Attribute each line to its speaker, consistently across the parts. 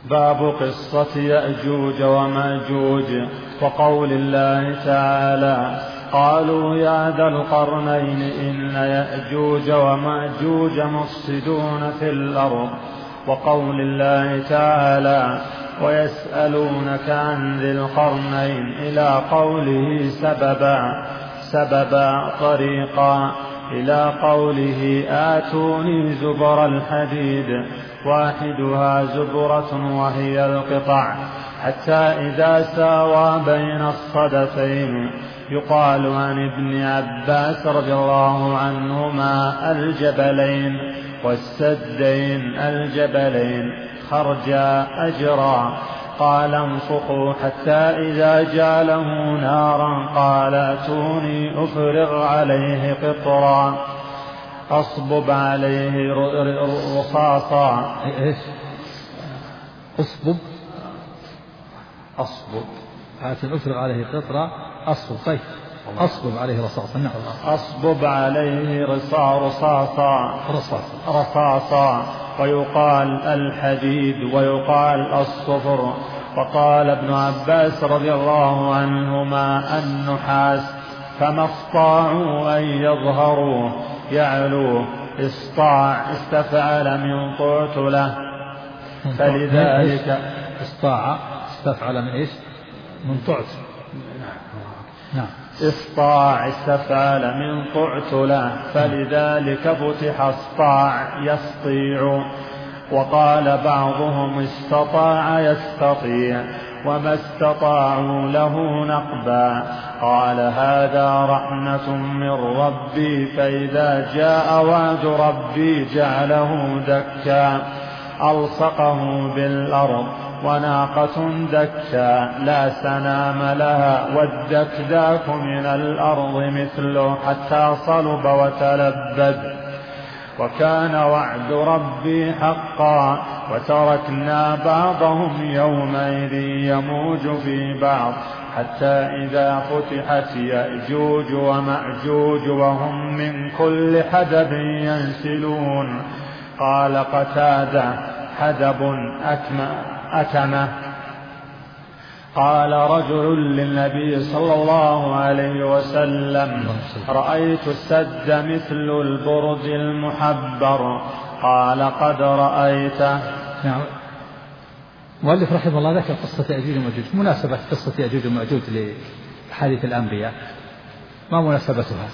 Speaker 1: باب قصة يأجوج ومأجوج وقول الله تعالى قالوا يا ذا القرنين إن يأجوج ومأجوج مفسدون في الأرض، وقول الله تعالى ويسألونك عن ذي القرنين إلى قوله سببا طريقا إلى قوله آتوني زبر الحديد واحدها زبرة وهي القطع حتى إذا ساوى بين الصدفين. يقال عن ابن عباس رضي الله عنهما الجبلين والسدين الجبلين خرجا أجرا. قال انفخوا حتى إذا جعله نارا قال اتوني أفرغ عليه قطرا أصبب عليه رصاصا.
Speaker 2: أصبب أفرغ عليه قطرا أصبب عليه رصاصا. نعم.
Speaker 1: أصبب عليه رصاصا ويقال الحديد ويقال الصفر. وقال ابن عباس رضي الله عنهما النحاس، فما استطاعوا أن يظهروه يعلوه استفعل من طعت له، فلذلك
Speaker 2: استفعل من إيش؟ من طعت.
Speaker 1: نعم. استفعل من طعت له، فلذلك فتح اسطاع يسطيع. وقال بعضهم استطاع يستطيع وما استطاعوا له نقبا. قال هذا رحمة من ربي، فإذا جاء وعد ربي جعله دكا ألصقه بالأرض. وناقة دكا لا سنام لها والدكداك من الأرض مثله حتى صلب وتلبد. وكان وعد ربي حقا. وتركنا بعضهم يومئذ يموج في بعض حتى إذا فتحت يأجوج ومأجوج وهم من كل حدب ينسلون. قال قتادة حدب أتمة. قال رجل للنبي صلى الله عليه وسلم رأيت السد مثل البرج المحبر. قال قد رأيته.
Speaker 2: نعم. مؤلف رحمه الله ذكر قصة يأجوج ومأجوج. مناسبة قصة يأجوج ومأجوج لحديث الأنبياء ما مناسبتها؟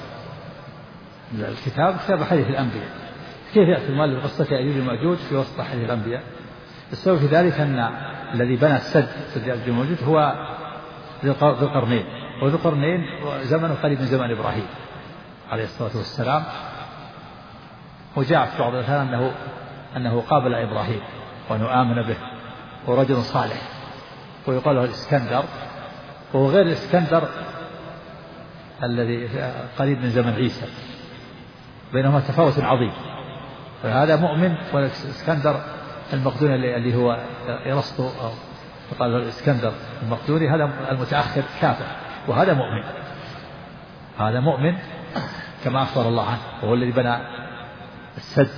Speaker 2: الكتاب كتاب حديث الأنبياء، كيف يأتي المؤلف قصة يأجوج ومأجوج في وسط حديث الأنبياء؟ السبب في ذلك أن الذي بنى سد يأجوج ومأجوج هو ذو القرنين، وذو القرنين زمنه قريب من زمن إبراهيم عليه الصلاة والسلام. وجاء في بعض الأحيان أنه قابل إبراهيم وأنه آمن به، ورجل صالح، ويقال له الإسكندر، وهو غير الإسكندر الذي قريب من زمن عيسى، بينهما تفاوت عظيم. فهذا مؤمن، والإسكندر المقدوني اللي هو إرسطو يقال له الإسكندر المقدوني هذا المتأخر كافر، وهذا مؤمن. هذا مؤمن كما أخبر الله عنه، وهو الذي بنى السد،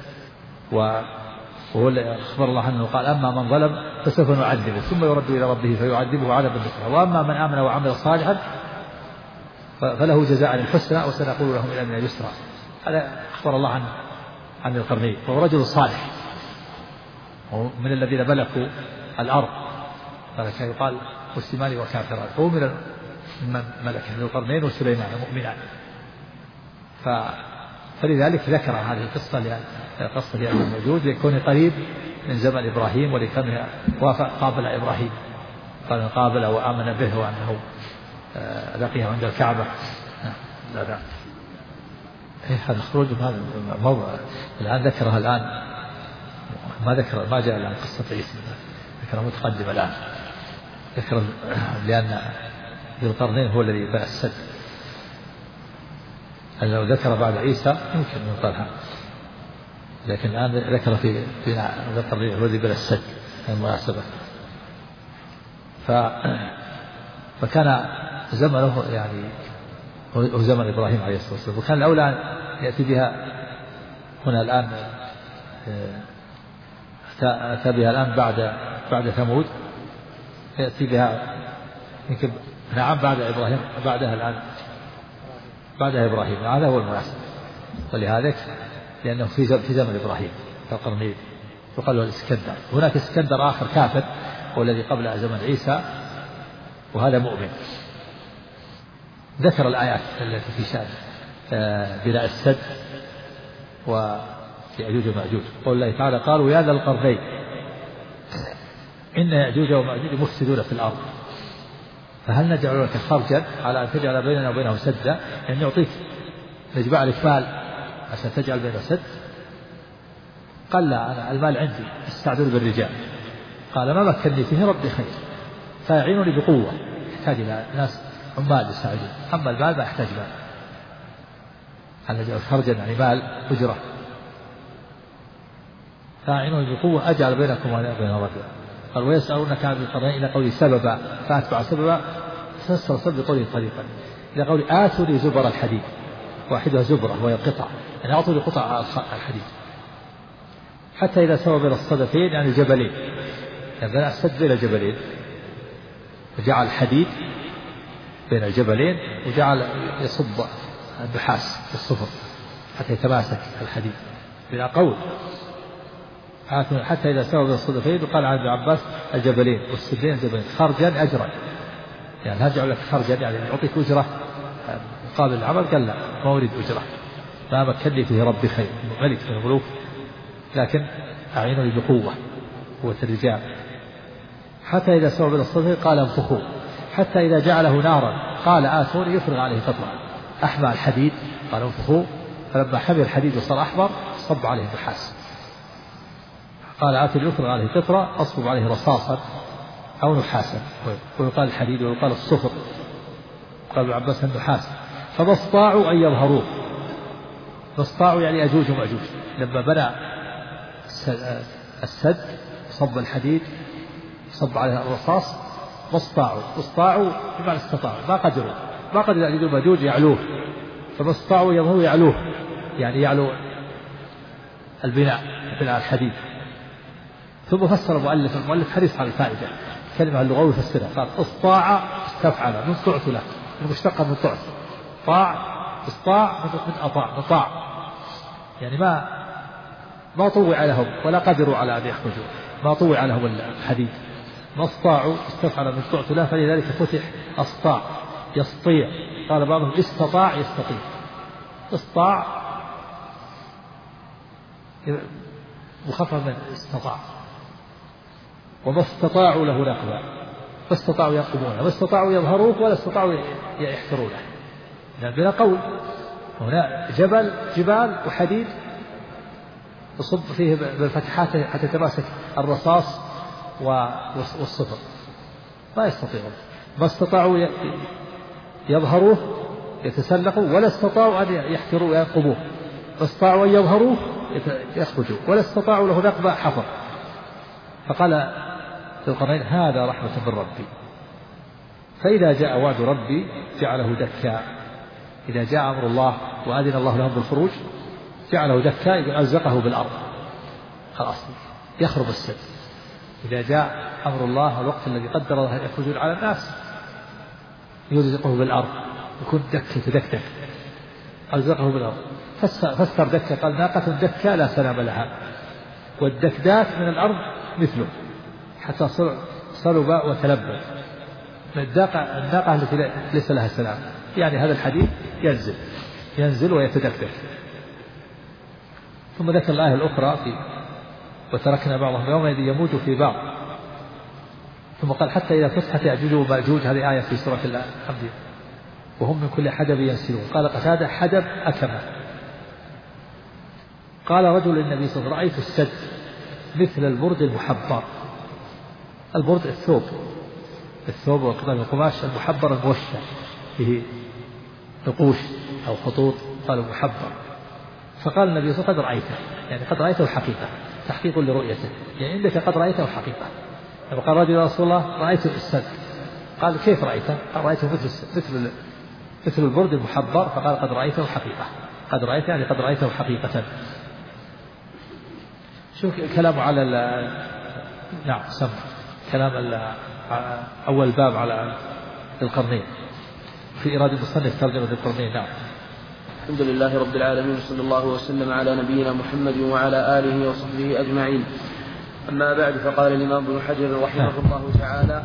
Speaker 2: وهو الذي أخبر الله عنه قال أما من ظلم فسوف نعذبه ثم يرد إلى ربه فيعذبه عذابا نكرا، وأما من آمن وعمل صالحا فله جزاء الحسنى وسنقول لهم إلى من اليسرى. هذا أخبر الله عن القرنين، وهو رجل صالح، من الذين ملكوا الأرض، فلك يقال مسلمان وكافران، هو من ملك ذو القرنين وسليمان مؤمنان. فلذلك ذكر هذه القصة قصة يأجوج ومأجوج ليكون قريب من زمن إبراهيم، ولكونه قابل إبراهيم، قال قابل وآمن به وأنه لقيه عند الكعبة. لا هذا خروج من هذا الموضوع الآن ذكرها الآن، ما جاء الآن قصة عيسى، ذكرها متقدمة الآن، ذكر لأن ذو القرنين هو الذي بنى السد. لو ذكر بعد عيسى يمكن أن يقال هذا، لكن الآن ذكر في ذو القرنين هو الذي بنى السد المناسبة. فكان زمنه يعني هو زمن إبراهيم عليه الصلاة والسلام، وكان الأولى أن يأتي بها هنا الآن، أتى بها الآن بعد بعد ثمود يأتي بها يمكن نعم بعد إبراهيم بعدها الآن بعدها إبراهيم هذا هو المناسب. ولهذا لأنه في زمن إبراهيم في القرنين يقال له الإسكندر. هناك اسكندر آخر كافر والذي قبل زمن عيسى وهذا مؤمن. ذكر الآيات التي في شأن بناء السد ويأجوج ومأجوج. قول الله تعالى قالوا يا ذا القرنين إن يأجوج ومأجوج مفسدون في الأرض فهل نجعل لك خرجا على أن تجعل بيننا وبينه سدا يعني نعطيك نجمع لك مال عشان تجعل بينه سد. قال لا أنا المال عندي استعدل بالرجال. قال ما مكنني فيه ربي خير فيعينني بقوة يحتاج إلى ناس عمال يساعدون أما المال ما يحتاج مال. هل نجعل خرجا يعني مال أجرة فيعينني بقوة أجعل بينكم وبين رجل. قال ويسألونك عن القرنين إلى قولي سببا فأتبع سببا فسر سبب بقوله طريقا إلى قولي آتوني زبر الحديد واحدها زبرة وهي قطع يعني أعطوني قطع الحديد حتى إذا سوى بين الصدفين يعني جبلين يعني بنى السد بين جبلين وجعل الحديد بين الجبلين وجعل يصب النحاس في الصفر حتى يتماسك الحديد بلا قول حتى إذا سوى بين الصدفين وقال عن ابن عباس الجبلين والسدين الجبلين خرجا أجرا يعني هرجع لك خرجا يعني يعطيك أجرة مقابل العمل. قال لا ما أريد أجرة ما مكنني فيه ربي خير ملك من الملوك لكن أعينني بقوة قوة الرجال. حتى إذا سوى بين الصدفين قال انفخوا حتى إذا جعله نارا قال آتوني يفرغ عليه قطرة أحمى الحديد قال انفخوا فلما حمل الحديد وصار أحمر صب عليه النحاس قال آتوني يفرغ عليه قطرة أصب عليه رصاصا أو نحاسا ويقال الحديد ويقال الصفر قال ابن عباس النحاس فما استطاعوا أن يظهروه. ما استطاعوا يعني أجوج ومأجوج لما بنى السد صب الحديد صب عليه الرصاص ما استطاعوا بمعنى استطاعوا ما قدروا يأجوج ومأجوج يعلوه فما استطاعوا يظهروا يعلوه يعني يعلو البناء الحديد. ثم فسر المؤلف حريص على الفائدة كلمة اللغوية يفسرها قال استطاع استفعل من طعت له المشتقة من طعت استطاع من أطاع يعني ما طوع لهم ولا قدروا على أن يخرجوا ما طوع لهم الحديد ما استطاعوا استفعل من طعت له فلذلك فتح استطاع يستطيع. قال بعضهم استطاع يستطيع استطاع مخفف من استطاع. وما استطاعوا له نقبا ما استطاعوا ينقبونه ما استطاعوا يظهروه ولا استطاعوا يحفرونه يعني بلا قول. هنا جبال وحديد يصب فيه بالفتحات حتى يتماسك الرصاص والصفر ما يستطيعون. ما استطاعوا يظهروه يتسلقوا ولا استطاعوا أن يحفروا وينقبوه. ما استطاعوا أن يظهروه يخرجوا ولا استطاعوا له نقبة حفر. فقال ذو القرنين هذا رحمة من ربي فإذا جاء وعد ربي جعله دكا. إذا جاء أمر الله وأذن الله لهم بالخروج جعله دكا ألزقه بالأرض خلاص يخرب السد. إذا جاء أمر الله الوقت الذي قدر الله يخرجون على الناس يلزقه بالأرض يكون دك ألزقه بالأرض. فسر دكا قال ناقة دكا لا سلام لها والدكداك من الأرض مثله حتى صلب وتلبد. الناقة التي ليس لها سلام يعني هذا الحديد ينزل ويتدكدك. ثم ذكر الآية الأخرى وتركنا بعضهم يومئذ يموت في بعض. ثم قال حتى إذا فتحت يأجوج ومأجوج هذه آية في سورة الأنبياء وهم من كل حدب ينسلون. قال قتادة حدب أكمة. قال رجل للنبي صلى الله عليه وسلم رأيت السد مثل البرد المحبر. البرد الثوب وقطع القماش المحبر الموشى به نقوش أو خطوط قالوا محبر. فقال النبي صلى الله عليه وسلم قد رأيته يعني قد رأيته حقيقة تحقيق لرؤيته يعني عندك قد رأيته حقيقة. فقال رجل يا رسول الله رأيت السد. قال كيف رأيته؟ قال رأيته مثل البرد المحبر. فقال قد رأيته حقيقة. قد رأيته يعني قد رأيته حقيقة. شوف كلامه على نعم سمع كلام أول باب على ذي القرنين في إيراد المصنف ترجمة ذي القرنين. نعم.
Speaker 1: الحمد لله رب العالمين، صلى الله وسلم على نبينا محمد وعلى آله وصحبه أجمعين. أما بعد، فقال الإمام ابن حجر رحمه الله تعالى: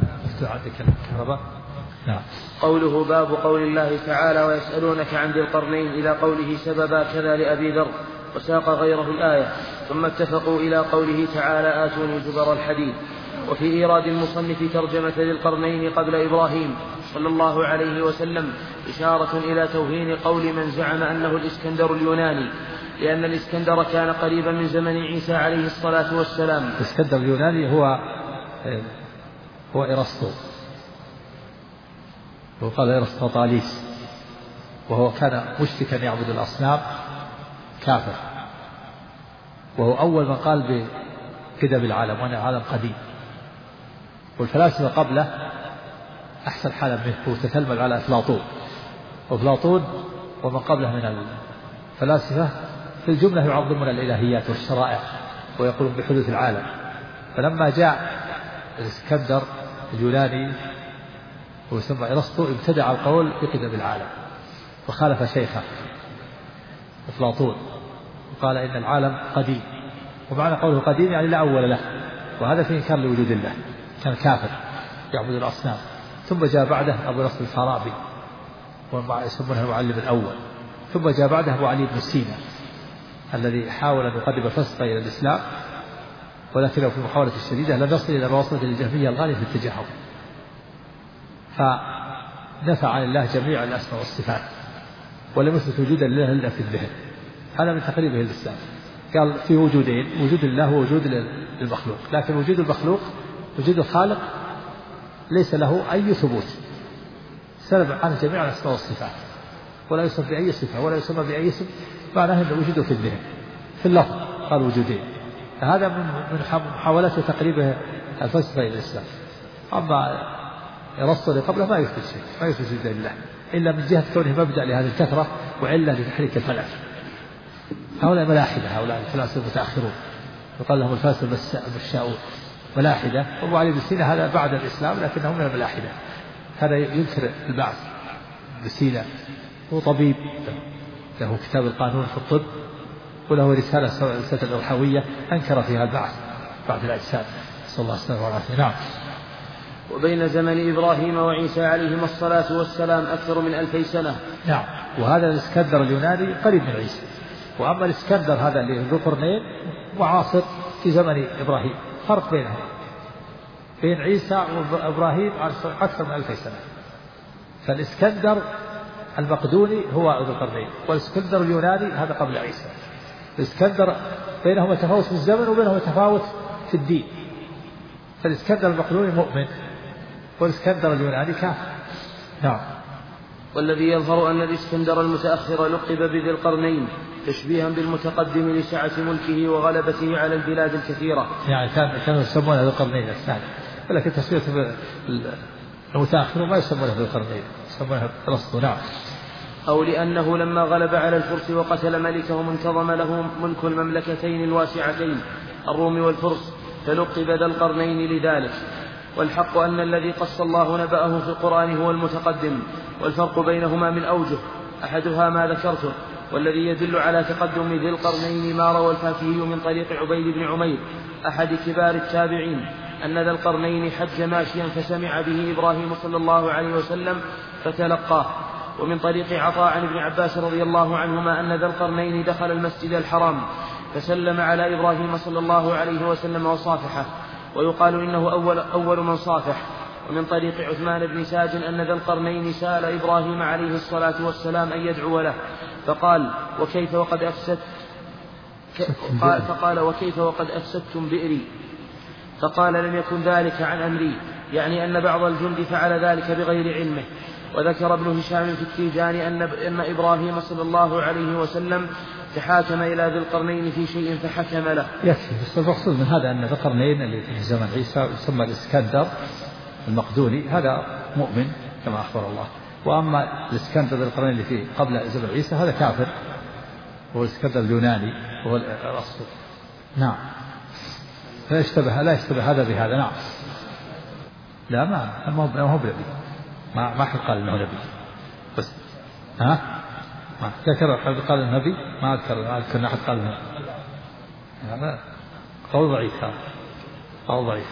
Speaker 1: قوله باب قول الله تعالى: ويسألونك عن ذي القرنين، إلى قوله سببا كذا لأبي ذر، وساق غيره الآية، ثم اتفقوا إلى قوله تعالى: آتوني زبر الحديد. وفي إيراد المصنف ترجمة ذي القرنين قبل إبراهيم صلى الله عليه وسلم إشارة إلى توهين قول من زعم أنه الإسكندر اليوناني، لأن الإسكندر كان قريبا من زمن عيسى عليه الصلاة والسلام.
Speaker 2: الإسكندر اليوناني هو إرسطو، وقال إرسطاطاليس، وهو كان مشركا يعبد الأصنام كافر، وهو أول من قال بكذا بالعالم وأن العالم قديم. والفلاسفة قبله أحسن حالا منه، هو تتلمذ على أفلاطون، وأفلاطون ومن قبله من الفلاسفة في الجملة يعظمون الإلهيات والشرائع ويقولون بحدوث العالم. فلما جاء الإسكندر اليوناني ويسمى إرسطو ابتدع القول بقدم العالم وخالف شيخه أفلاطون وقال إن العالم قديم، ومعنى قوله قديم يعني لا أول له، وهذا في إنكار لوجود الله، كان كافر يعبد الأصنام. ثم جاء بعده أبو نصر الفارابي ويسمونه المعلم الأول، ثم جاء بعده أبو علي بن سينا الذي حاول أن يقدم الفلسفة إلى الإسلام، ولكنه في المحاولة الشديدة لم يصل إلى ما وصلت الجهمية الغالية في التجاهل، فنفى عن الله جميع الأسماء والصفات ولم يثبت وجود الله إلا في الذهن. هذا من تقريبه الإسلام. قال في وجودين: وجود الله ووجود المخلوق، لكن وجود المخلوق وجود الخالق ليس له أي ثبوت، سلب عن جميع الأسماء والصفات، ولا يسمى بأي صفة ولا يسمى بأي اسم، معناه أنه وجوده في الذهن في اللفظ. قال وجودين، هذا من محاولات تقريبه الفلسفة إلى الإسلام. أما أرسطو اللي قبله ما يثبت شيء، ما يثبت وجود الله إلا من جهة كونه مبدأ لهذه الكثرة وعلة لتحريك الفلك. هؤلاء ملاحدة، هؤلاء الفلاسفة المتأخرون يقال لهم الفلاسفة المشاؤون ملاحدة. وأبو علي بن سينا هذا بعد الإسلام لكنه من الملاحدة، هذا ينكر البعث. بن سينا هو طبيب، له كتاب القانون في الطب، وله رسالة الأرحوية أنكر فيها البعث بعد الأجساد، صلى الله عليه وسلم. نعم.
Speaker 1: وبين زمن إبراهيم وعيسى عليهما الصلاة والسلام أكثر من 2000 سنة.
Speaker 2: نعم. وهذا الإسكندر اليوناني قريب من عيسى، وأما الإسكندر هذا اللي ذو قرنين معاصر في زمن إبراهيم، فرق بينهم بين عيسى وإبراهيم أكثر من 2000 سنة. فالإسكندر المقدوني هو ذو القرنين، والإسكندر اليوناني هذا قبل عيسى. الإسكندر بينهما تفاوت في الزمن وبينهما تفاوت في الدين، فالإسكندر المقدوني مؤمن والإسكندر اليوناني كافر. نعم.
Speaker 1: والذي يظهر أن الإسكندر المتأخر لقب بذي القرنين تشبيها بالمتقدم لسعة ملكه وغلبته على البلاد الكثيرة.
Speaker 2: يعني كانوا يسمونه ذي القرنين الثاني، ولكن تسمية المتأخر ما يسمونه ذي القرنين، يسمونه أرسطو. نعم.
Speaker 1: أو لأنه لما غلب على الفرس وقتل ملكهم انتظم له ملك المملكتين الواسعتين الروم والفرس، فلقب ذا القرنين لذلك. والحق أن الذي قص الله نبأه في القرآن هو المتقدم، والفرق بينهما من أوجه، أحدها ما ذكرته، والذي يدل على تقدم ذي القرنين ما روى الفاكهي من طريق عبيد بن عمير أحد كبار التابعين أن ذا القرنين حج ماشيا فسمع به إبراهيم صلى الله عليه وسلم فتلقاه. ومن طريق عطاء عن ابن عباس رضي الله عنهما أن ذا القرنين دخل المسجد الحرام فسلم على إبراهيم صلى الله عليه وسلم وصافحه، ويقال إنه أول من صافح. ومن طريق عثمان بن ساج أن ذا القرنين سأل إبراهيم عليه الصلاة والسلام أن يدعو له فقال وكيف وقد أفسدتم بئري؟ فقال لم يكن ذلك عن أمري، يعني أن بعض الجند فعل ذلك بغير علمه. وذكر ابن هشام في التيجان أن إبراهيم صلى الله عليه وسلم تحاكم إلى ذي القرنين في شيء فحكم له.
Speaker 2: يكفي. بس المقصود من هذا أن ذي القرنين اللي في زمن عيسى يسمى الإسكندر المقدوني هذا مؤمن كما أخبر الله، وأما الإسكندر ذي القرنين اللي في قبل زمن عيسى هذا كافر، هو الإسكندر اليوناني وهو الأصل. نعم. لا يشتبه هذا بهذا. نعم. لا ما هو بنبي، ما حد قال انه نبي بس. ما ذكر حد قال النبي، ما اذكر احد قال النبي. هذا قول ضعيف، هذا قول ضعيف.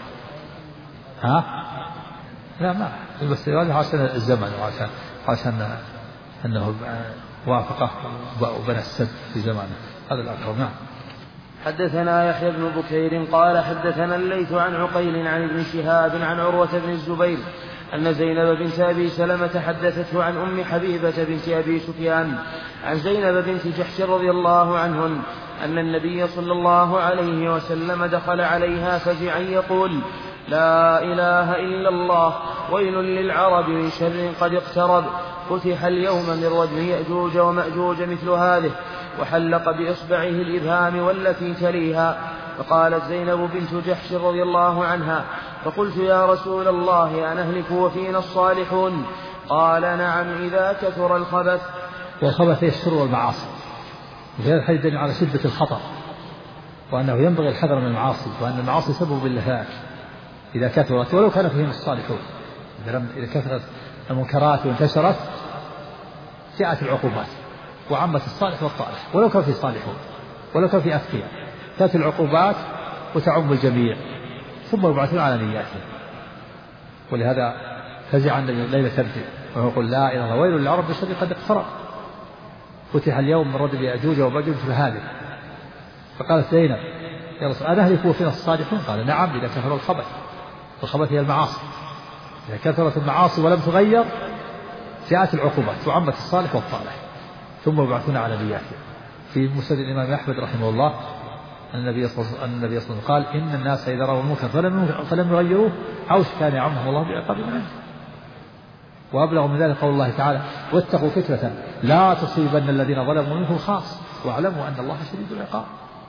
Speaker 2: لا ما بس هذا عشان الزمن وعشان انه وافقه وبنى السد في زمانه، هذا الأقرب. نعم.
Speaker 1: حدثنا يحيى بن بكير قال حدثنا الليث عن عقيل عن ابن شهاب عن عروة بن الزبير أن زينب بنت أبي سلمة حدثته عن أم حبيبة بنت أبي سفيان عن زينب بنت جحش رضي الله عنهن أن النبي صلى الله عليه وسلم دخل عليها فزعا يقول: لا إله إلا الله، ويل للعرب من شر قد اقترب، فتح اليوم من رجم يأجوج ومأجوج مثل هذه، وحلق بإصبعه الإبهام والتي تليها. فقالت زينب بنت جحش رضي الله عنها: فقلت يا رسول الله أنهلك وفينا الصالحون؟ قال: نعم إذا كثر الخبث.
Speaker 2: والخبث هي الشر والمعاصي، وهذا الحديث يدل على شدة الخطر، وأنه ينبغي الحذر من المعاصي، وأن المعاصي سبب باللهاك إذا كثرت ولو كان فيهم الصالحون. إذا كثرت المنكرات وانتشرت جاءت العقوبات وعمت الصالح والطالح، ولو كان في صالحون ولو كان في أذكياء، تأتي العقوبات وتعم الجميع ثم يبعثون على نياتهم. ولهذا فزع ليلة الدين وهو يقول: لا إله إلا الله، ويل للعرب من شر قد اقترب، فتح اليوم من ردم يأجوج ومأجوج مثل هذه. فقالت زينب: يا رسول الله أنهلك وفينا الصالحون؟ قال: نعم إذا كثر الخبث، والخبث هي المعاصي، إذا كثرت المعاصي ولم تغير جاءت العقوبات وعمت الصالح والطالح ثم يبعثون على نياته. في مسند الإمام أحمد رحمه الله أن النبي صلى الله عليه وسلم قال: إن الناس إذا رأوا المنكر فلم يغيروه أوشك كان يعمهم الله بعقاب من عنده. وأبلغ من ذلك قول الله تعالى: واتقوا فتنة لا تصيبن الذين ظلموا منكم خاص واعلموا أن الله شديد العقاب.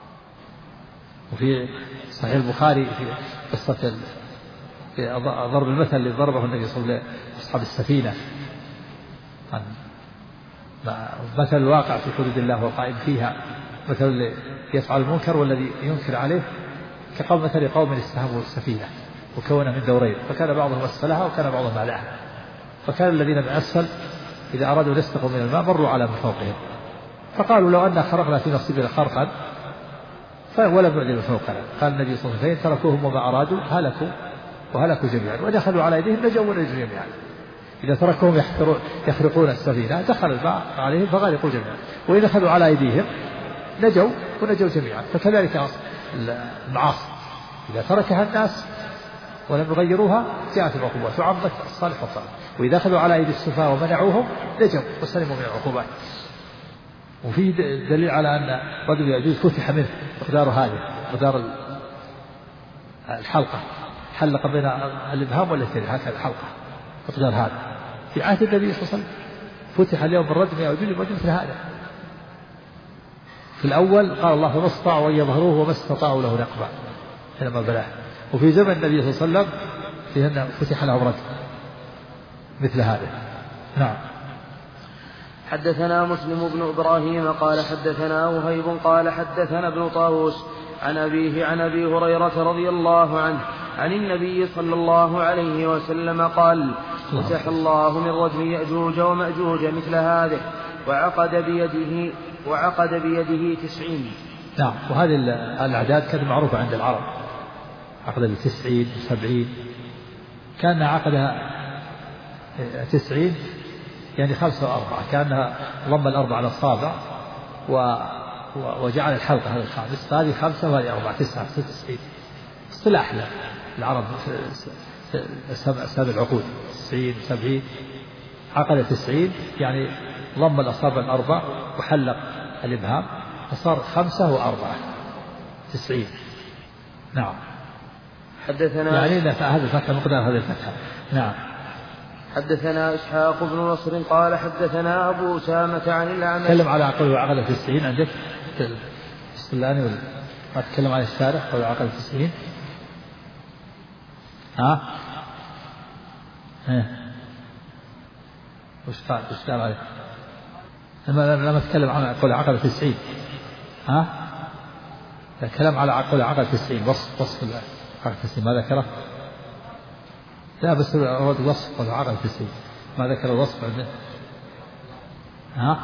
Speaker 2: وفي صحيح البخاري في قصة في ضرب المثل اللي ضربه النبي صلى الله عليه وسلم أصحاب السفينة، مثل الواقع في حدود الله والقائم فيها، مثل اللي يفعل المنكر والذي ينكر عليه، كقول مثل قوم استهموا السفينة وكون من دورين، فكان بعضهم أسفلها وكان بعضهم أعلاها، فكان الذين من أسفل إذا أرادوا يستقوا من الماء مروا على من فوقهم، فقالوا: لو أن خرقنا في نصيبنا خرقا ولم نعلم فوقنا. قال النبي صلى الله عليه وسلم: تركوهم وما أرادوا وهلكوا جميعا، ودخلوا على أيديهم نجوا ونجوا جميعا. إذا تركوهم يخرقون السفينة دخل الماء عليهم فغرقوا جميعا، وإذا دخلوا على أيديهم نجوا ونجوا جميعا. فكذلك المعاصي إذا تركها الناس ولم يغيروها جاءت العقوبات وعمت الصالح والطالح، وإذا دخلوا على أيدي السفهاء ومنعوهم نجوا وسلموا من العقوبات. وفي دليل على أن رجل يأجوج فتح منه مقدار هذه مقدار الحلقة، حلق بين الإبهام والتي هكذا الحلقة مقدار هذا في عهد النبي صلى الله عليه وسلم. فتح اليوم بالرجم يأجوج ومأجوج مثل هذا. في الأول قال الله: فما استطاعوا أن يظهروه وما استطاعوا له نقبا حينما بلاه. وفي زمن النبي صلى الله عليه وسلم فيه فتح له رجم مثل هذا. نعم.
Speaker 1: حدثنا مسلم بن إبراهيم قال حدثنا وهيب قال حدثنا ابن طاووس عن أبيه عن أبي هريرة رضي الله عنه عن النبي صلى الله عليه وسلم قال: فتح الله من رجم يأجوج ومأجوج مثل هذه، وعقد بيده 90.
Speaker 2: نعم. وهذه الأعداد كانت معروفة عند العرب، عقد 90 70، كان عقدها 90 يعني 5 و4، كأنها ضم الأربع على الأصابع وجعل الحلقة هذا الخامس، هذه 5 وهذه 4 9 96. اصطلاح العرب سبب العقود 90 70، عقد 90 يعني ضم الأصابع الأربع وحلق الإبهام فصار 5 و4 90. نعم.
Speaker 1: حدثنا
Speaker 2: يعني هذا الفتحة مقدار هذه الفتحة. نعم.
Speaker 1: حدثنا إسحاق بن نصر قال حدثنا أبو أسامة عن الأعمش.
Speaker 2: تكلم على عقل وعقل 90 عندك الصلاني ولا ما تكلم على الشارح ولا عقل 90؟ وش قال عليه لما تكلم عن عقل عقل 90؟ الكلام على عقل 90 وصف عقل 90 ما ذكره؟ لا بس أراد وصف والعرض في السيد ما ذكر الوصف عنده. ها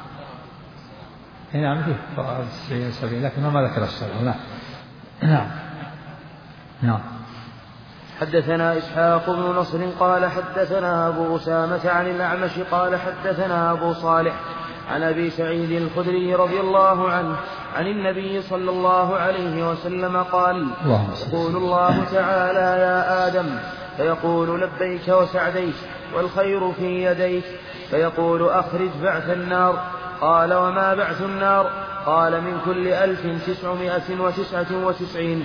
Speaker 2: هنا عم فيه 90 70 لكن ما ذكر الشرع. نعم. نعم.
Speaker 1: حدثنا إسحاق بن نصر قال حدثنا أبو أسامة عن الأعمش قال حدثنا أبو صالح عن أبي سعيد الخدري رضي الله عنه عن النبي صلى الله عليه وسلم قال يقول الله تعالى يا آدم فيقول لبيك وسعديك والخير في يديك فيقول أخرج بعث النار. قال وما بعث النار؟ قال من كل 1999.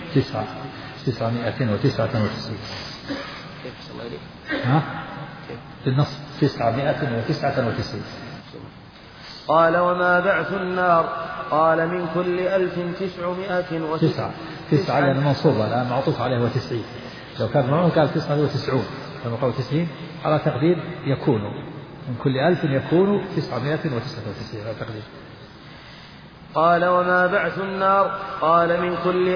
Speaker 2: 999.
Speaker 1: كيف صلى عليه؟
Speaker 2: ها؟ بالنص 999.
Speaker 1: قال وما بعث النار؟ قال من كل 1909.
Speaker 2: 9 لأن منصوبة الآن معطوف عليه و90. لو كان معه قال 99 لما قال 90 على تقدير يكون من كل 1000 يكون 999 على تقدير.
Speaker 1: قال وما بعث النار؟ قال من كل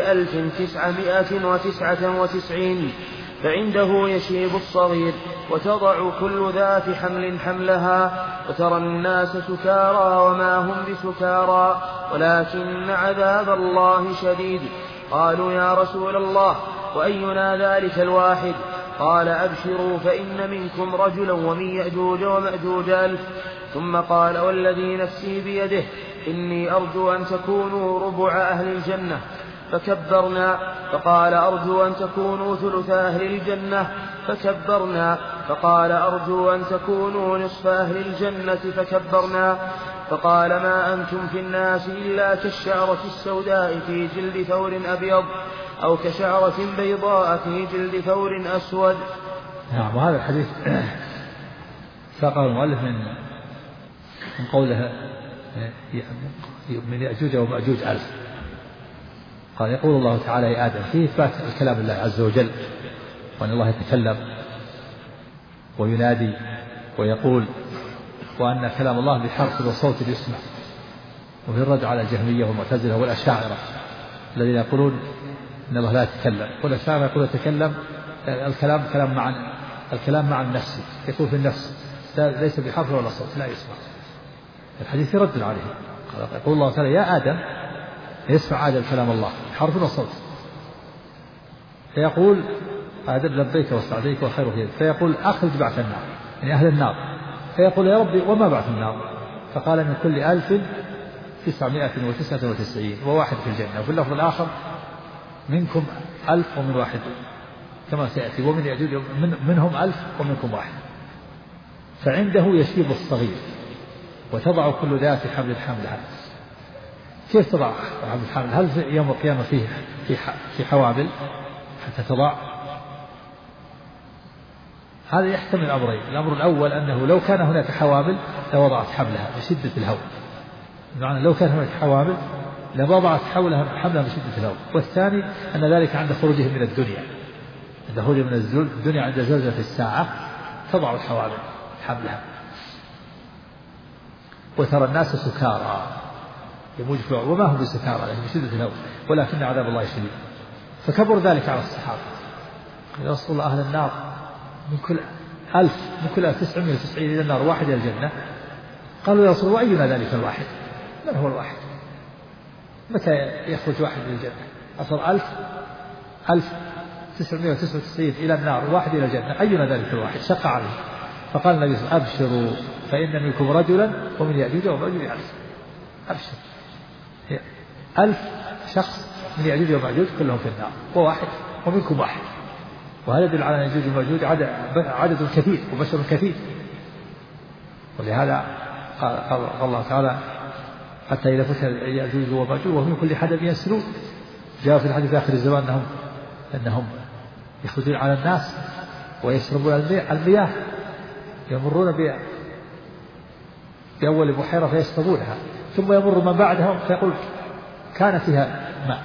Speaker 1: 1999 فعنده يشيب الصغير وتضع كل ذات حمل حملها وترى الناس سكارى وما هم بسكارى ولكن عذاب الله شديد. قالوا يا رسول الله وأينا ذلك الواحد؟ قال أبشروا فإن منكم رجلا ومن يأجوج ومأجوج 1000. ثم قال والذي نفسي بيده إني أرجو أن تكونوا ربع أهل الجنة. فكبرنا. فقال أرجو أن تكونوا ثلث أهل الجنة. فكبرنا. فقال أرجو أن تكونوا نصف أهل الجنة. فكبرنا. فقال ما أنتم في الناس إلا كالشعرة السوداء في جلد ثور أبيض أو كشعرة بيضاء في جلد ثور أسود.
Speaker 2: نعم. وهذا الحديث ساقه المؤلف من قوله من يأجوج ومأجوج 1000. قال يقول الله تعالى يا آدم فيه إثبات الكلام الله عز وجل وأن الله يتكلم وينادي ويقول وأن كلام الله بحرف وصوت يسمع. وفي الرد على الجهمية والمعتزلة والأشاعرة الذين يقولون إن الله لا يتكلم والأشاعرة يقول يتكلم الكلام مع النفس يقول في النفس ليس بحرف ولا صوت لا يسمع. الحديث رد عليه. يقول الله تعالى يا آدم يسمع آدم كلام الله حرف وصوت فيقول آدم لبيك وسعديك والخير في يدك. فيقول أخرج بعث النار يعني أهل النار. فيقول يا ربي وما بعث النار؟ فقال من كل 1999 وواحد في الجنة. وفي اللفظ الآخر منكم 1000 ومن واحد كما سيأتي ومن يأجوج منهم 1000 ومنكم واحد. فعنده يشيب الصغير وتضع كل ذات حمل حملها. كيف تضع حمل الحمل؟ هل في يوم القيامة في حوامل حتى تضع؟ هذا يحتمل أمرين. الأمر الأول أنه لو كان هناك حوامل لوضعت حملها بشدة الهول. بمعنى لو كان هناك حوامل لوضعت حملها بشدة الهول. والثاني أن ذلك عند خروجهم من الدنيا. عند خروجهم من الدنيا عند زلزلة الساعة تضع الحوامل حملها. وترى الناس سكارى يموج وما هم بسكارى يعني بشدة الهول ولكن عذاب الله شديد. فكبر ذلك على الصحابة. يا رسول الله أهل النار من كل 1990 إلى النار واحد إلى الجنة. قالوا يا رسول الله وأينا ذلك الواحد؟ من هو الواحد؟ متى يخرج واحد إلى الجنة؟ أصل 1999 إلى النار واحد إلى الجنة أينا ذلك الواحد؟ شق عليه. فقال النبي صلى الله عليه وسلم أبشروا فإن منكم رجلا ومن يأجوج ومأجوج 1000. أبشر 1000 شخص من يأجوج ومأجوج كلهم في النار وواحد ومنكم واحد. وهذا يدل على أن يأجوج ومأجوج عدد كثير وبشر كثير. ولهذا قال الله تعالى حتى إذا فتح يأجوج ومأجوج وهم كل حدب ينسلون. جاء في الحديث آخر الزمان أنهم يخرجون على الناس ويشربون المياه يمرون بأول بحيرة فيشربونها ثم يمر من بعدها فيقول كان فيها ماء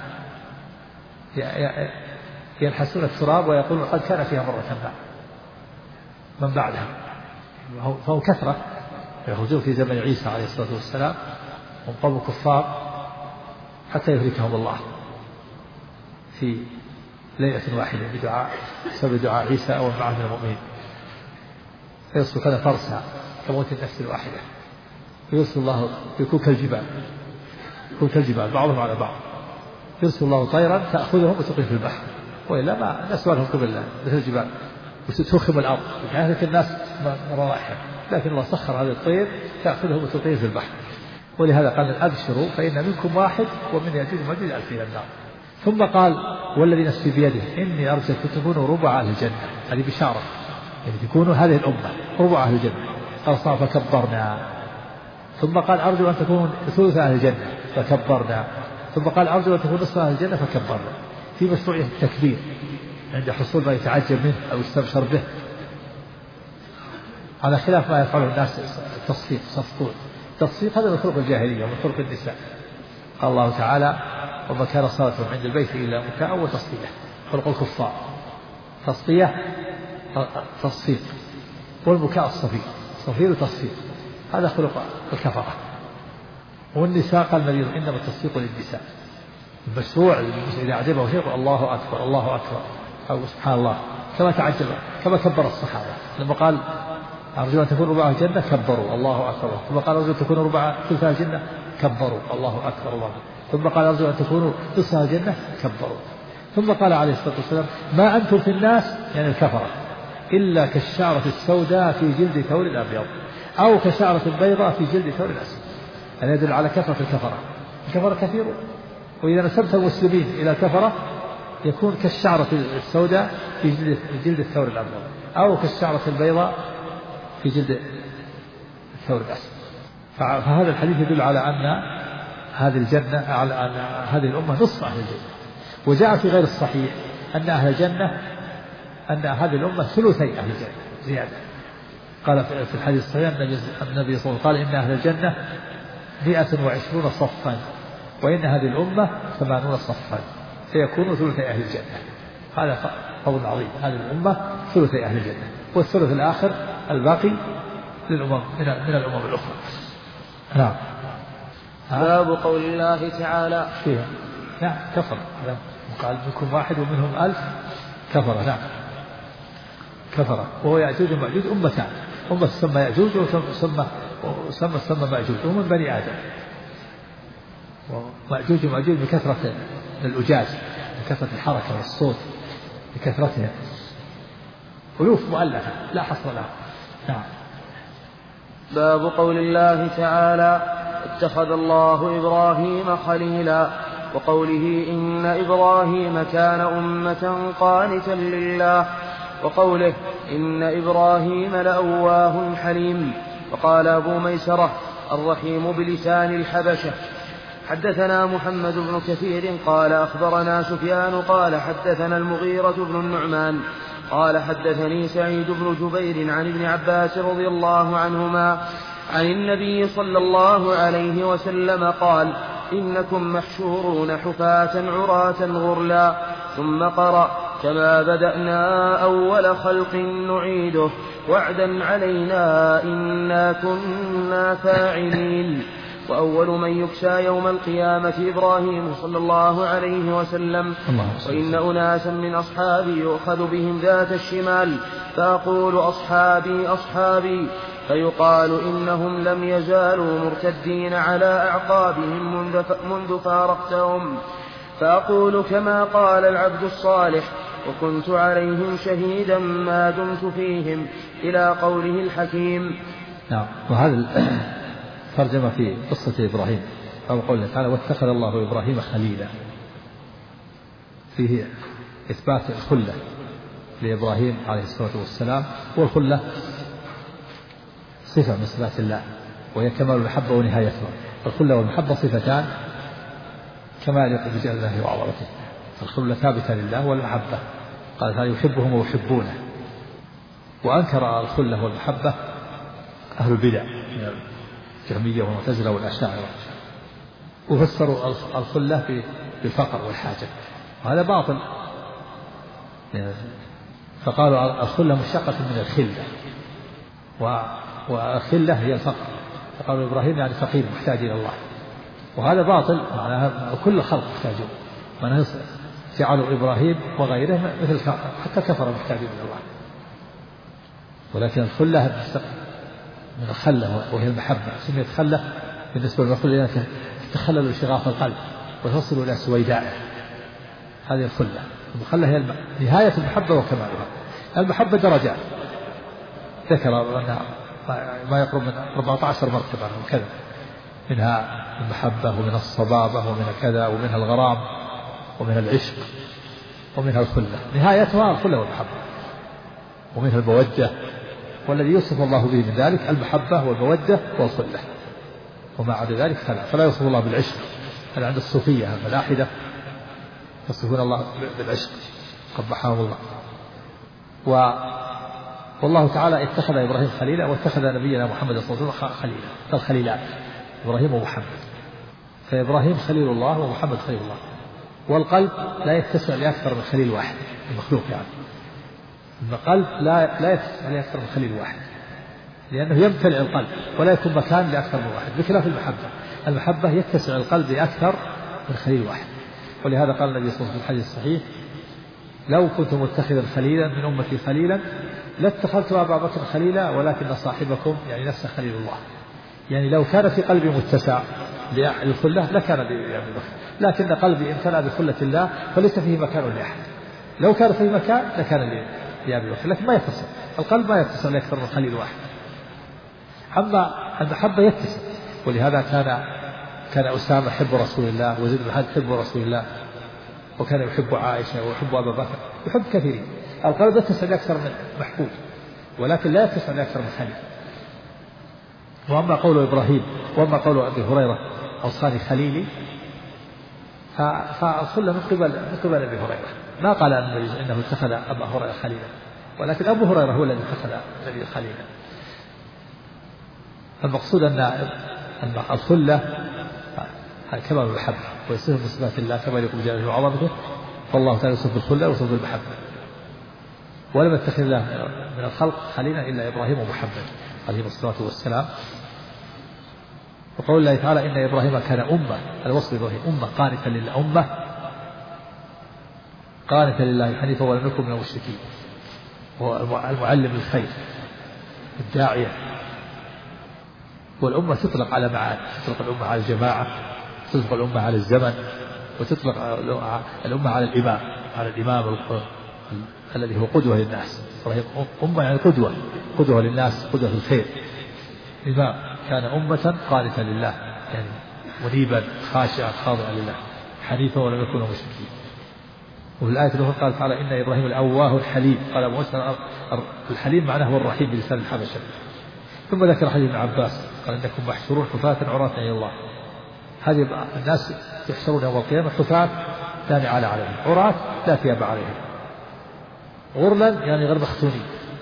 Speaker 2: يلحسون التراب ويقولون قد كان فيها مرة ماء من بعدها. فهو كثرة يخرجون في زمن عيسى عليه الصلاة والسلام هم قوم كفار حتى يهلكهم الله في ليلة واحدة بسبب دعاء عيسى أو معه من المؤمنين، فيصبح كذا فرسا كموت النفس الواحدة، فيرسل الله يكون كالجبال بعضهم على بعض، يرسل الله طيرا تأخذهم وتقيم في البحر، وإلا ما نسوالهم قبل مثل الجبال وتتوخم الأرض وتهلك الناس مرة واحدة، لكن الله سخر هذه الطير تأخذهم وتقيم في البحر. ولهذا قال أبشروا فإن منكم واحد ومن يأجوج ومأجوج 1000 إلى النار. ثم قال والذي نفسي بيده إني أرجو أن تكونوا ربع أهل الجنة، هذه بشارة يعني تكونوا هذه الأمة ربع أهل الجنة. قال صار فكبرنا. ثم قال أرجو أن تكونوا ثلث أهل الجنة فكبرنا. ثم قال أرجو أن تكونوا نصف أهل الجنة فكبرنا. في مشروعية التكبير عند حصول ما يتعجب منه أو يستبشر به، على خلاف ما يفعله الناس التصفيق صفقون. التصفيق هذا من طرق الجاهلية ومن طرق النساء. قال الله تعالى وما كان صلاتهم عند البيت إلا مكاء وتصفية، خلق الكفار. تصفية تصفيق، والمكاء الصفير، صفير تصفيق، هذا خلق الكفرة. والنساء قال النبي إنما التصفيق للنساء. المشروع إذا أعجبه شيء الله أكبر الله أكبر أو سبحان الله، كما تعجب كما كبر الصحابة لما قال أرجو أن تكون ربع الجنة كبروا الله أكبر، ثم قال أرجو أن تكونوا ربع ثلث الجنة كبروا الله أكبر الله، ثم قال أرجو أن تكونوا نصف الجنة كبروا. ثم قال عليه الصلاة والسلام ما أنتم في الناس يعني الكفرة إلا كالشعرة السوداء في جلد ثور الأبيض أو كشعرة البيضاء في جلد ثور الأسود. هذا يدل على كثرة الكفرة. الكفرة كثير، وإذا نسبت المسلمين إلى الكفرة يكون كالشعرة السوداء في جلد الثور الأبيض أو كالشعرة البيضاء في جلد الثور الأسود. فهذا الحديث يدل على أن هذه الجنة على أن هذه الأمة نصف أهل الجنة. وجاء في غير الصحيح أن أهل الجنة أن هذه الأمة ثلثي أهل الجنة زيادة. قال في الحديث الصحيح النبي صلى الله عليه وسلم قال إن أهل الجنة 120 صفا وإن هذه الأمة 80 صفا سيكون ثلثي أهل الجنة. هذا فضل عظيم، هذه الأمة ثلثي أهل الجنة، والثلث الآخر الباقي للأمم من الأمم الأخرى. نعم.
Speaker 1: باب قول الله تعالى
Speaker 2: فيها نعم كفر، قال منكم واحد ومنهم 1000 كفر. نعم كفر، وهو يأجوج ومأجوج أمتان، أمة تسمى يأجوج وتسمى مأجوج، ومن بني آدم. ومأجوج ومأجوج بكثرة الأجاج، بكثرة الحركة والصوت، بكثرتهم ألوف مؤلفة لا حصر لها. نعم.
Speaker 1: باب قول الله تعالى اتخذ الله إبراهيم خليلا، وقوله إن إبراهيم كان أمة قانتا لله، وقوله إن إبراهيم لأواه حليم. وقال أبو ميسرة الرحيم بلسان الحبشة. حدثنا محمد بن كثير قال أخبرنا سفيان قال حدثنا المغيرة بن النعمان قال حدثني سعيد بن جبير عن ابن عباس رضي الله عنهما عن النبي صلى الله عليه وسلم قال إنكم محشورون حفاة عراة غرلا، ثم قرأ كما بدأنا أول خلق نعيده وعدا علينا إنا كنا فاعلين. وأول من يكسى يوم القيامة إبراهيم صلى الله عليه وسلم، وإن أناسا من أصحابي يؤخذ بهم ذات الشمال فأقول أصحابي أصحابي، فيقال إنهم لم يزالوا مرتدين على أعقابهم منذ فارقتهم، فأقول كما قال العبد الصالح وكنت عليهم شهيدا ما دمت فيهم إلى قوله الحكيم.
Speaker 2: نعم. وهذا ترجمة في قصة إبراهيم أو قوله تعالى واتخذ الله إبراهيم خليلا، فيه إثبات الخلة لإبراهيم عليه الصلاة والسلام، والخلة صفة من صفات الله وهي كمال المحبة ونهايتها. الخلة والمحبة صفتان كما يليق بجلال الله وعظمته، الخلة ثابتة لله والمحبة قال تعالى يحبهم ويحبونه. وأنكر الخلة والمحبة أهل البدع الجهمية والمعتزلة والأشاعرة، وفسروا الخلة بالفقر والحاجة، وهذا باطل. فقالوا الخلة مشتقة من الخلة، والخلة هي الفقر، فقالوا إبراهيم يعني فقير محتاج إلى الله، وهذا باطل. معناها كل الخلق محتاجون، معناها جعلوا إبراهيم وغيره مثل حتى كفر محتاجين من الله. ولكن الخلة من الخلة وهي المحبة، سميت خلة بالنسبة للخلة تخلل شغاف القلب وتصل إلى سويدائه، هذه الخلة. الخلة هي نهاية المحبة وكمالها. المحبة درجات ذكر أنها ما يقرب من 14 مرتبة وكذا، منها المحبة ومن الصبابة ومن كذا ومنها الغرام ومن العشق ومنها الخلة، نهايتها الخلة والمحبة، ومنها المودة، والذي يوصف الله به من ذلك المحبة والمودة والخلة، وما عدا ذلك فلا يوصف الله بالعشق. هذا عند الصوفية الملاحدة يصفون الله بالعشق قبحهم الله. والله تعالى اتخذ إبراهيم خليلا واتخذ نبينا محمد صلى الله عليه وسلم خليلا، الخليلان إبراهيم ومحمد. فإبراهيم خليل الله ومحمد خليل الله. والقلب لا يتسع لأكثر من خليل واحد، المخلوق يعني القلب لا يتسع لأكثر من خليل واحد، لأنه يمتلئ القلب ولا يكون مكان لأكثر من واحد، بخلاف المحبة يتسع القلب لأكثر من خليل واحد. ولهذا قال النبي صلى الله عليه وسلم في الحديث الصحيح: لو كنت متخذا خليلا من أمتي خليلا لاتخذت أبا بكر خليلا ولكن صاحبكم يعني نفسه خليل الله. يعني لو كان في قلبي متسع للخلة لكان لأبي بكر، لكن قلبي امتلأ بخلة الله فليس فيه مكان لأحد. لو كان فيه مكان لكان لأبي بكر، لكن ما يتسع القلب، ما يتسع لأكثر من خليل واحد. أما المحبة يتسع، ولهذا كان أسامة يحب رسول الله، وزيد بن حارثة يحب رسول الله، وكان يحب عائشة ويحب أبا بكر، يحب كثيرين. القلب يتسع لأكثر من محبوب، ولكن لا يتسع لأكثر من خليل. وأما قول إبراهيم وأما قول أبي هريرة أوصاني خليلي، فالخلة من قبل أبي هريرة، ما قال النبي إنه اتخذ أبا هريرة خليلا، ولكن أبو هريرة هو الذي اتخذ النبي خليلا. المقصود أن الخلة كمال المحبة، ويصف من صفات الله كما يقول جلاله وعظمته، فالله تعالى يوصف بالخلة ويوصف بالمحبة. ولم يتخذ الله من الخلق خليلا إلا إبراهيم ومحمد عليهم الصلاة والسلام. وقول الله تعالى: إن إبراهيم كان أمة، الوصف إبراهيم أمة قانتا لله، أمة قانتا لله حنيفا ولم يكن من المشركين، هو المعلم للخير الداعية. والأمة تطلق على معاني، تطلق الأمة على الجماعة، تطلق الأمة على الزمن، وتطلق الأمة على الإمام الذي هو قدوة للناس. أمة يعني قدوة للناس، قدوة في الخير. إمام كان أمة قانتا لله، يعني منيبا خاشعا خاضعا لله، حنيفا ولم يكن مشركين. وفي الآية الأخرى قال تعالى: إن إبراهيم الأواه الحليم. قال موسى الحليم معناه هو الرحيم بلسان الحبشة. ثم ذكر حديث ابن عباس قال: إنكم محشورون حفاة عراة إلى الله. هذه الناس يحشرون يوم القيامة حفاة لا نعال عليهم، عراة لا ثياب عليهم، غرلا يعني غير مختونين.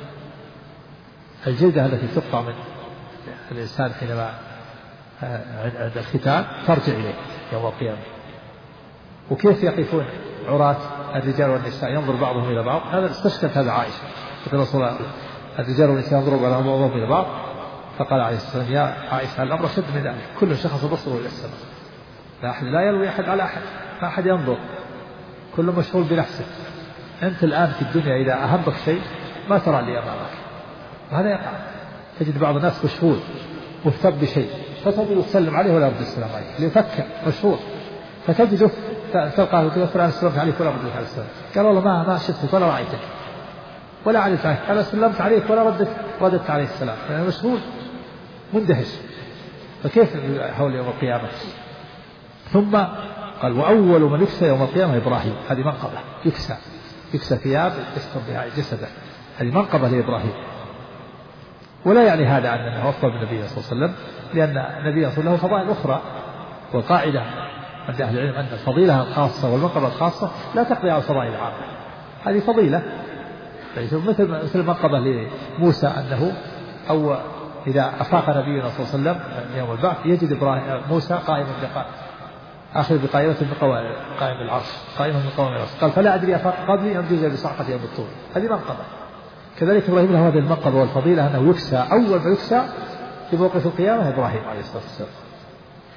Speaker 2: الجلدة التي تقطع من الإنسان حينما عند الختان ترجع إليه يوم القيامة. وكيف يقفون عراة الرجال والنساء ينظر بعضهم إلى بعض؟ هذا استشكلت هذا عائشة، فقال رسول الله: الرجال والنساء ينظرون بعضهم إلى بعض، فقال عليه الصلاة والسلام: يا عائشة الأمر شد من ذلك، كل شخص بصره إلى السماء، لا أحد لا يلوي أحد على أحد، ما أحد ينظر، كل مشغول بنفسه. أنت الآن في الدنيا إذا أهمك شيء ما ترى اللي أمامك، وهذا يقع. تجد بعض الناس مشغول مهتم بشيء، فتجد تسلم عليه ولا يرد السلام عليك، ليفكر مشغول، فتجده تلقاه يقول: فلان سلمت عليك ولا ردت على السلام. قال: والله ما شفتك ولا رأيتك ولا علمت عنك، أنا سلمت عليك ولا ردت عليه السلام، أنا مشغول مندهش. فكيف هول يوم القيامة؟ ثم قال: وأول من يكسى يوم القيامة إبراهيم. هذه منقبة، يكسى ثياب يستر بها جسده، هذه منقبة لإبراهيم. ولا يعني هذا أنه أفضل من النبي صلى الله عليه وسلم، لأن النبي صلى الله عليه وسلم له فضائل أخرى. والقاعدة عند أهل العلم أن الفضيلة الخاصة والمنقبة الخاصة لا تقضي على الفضائل العامة. هذه فضيلة مثل المنقبة لموسى، أنه أو إذا أفاق نبينا صلى الله عليه وسلم يوم البعث يجد موسى قائما آخر بقائمة من قائم العرش، قائمة من قوام العرش. قال: فلا أدري أفاق قبلي أم جزء بصعقة يوم الطول. هذه منقبة. كذلك إبراهيم له هذه المنقبة والفضيلة، أنه يكسى أول ما يكسى في موقف القيامة إبراهيم عليه الصلاة والسلام.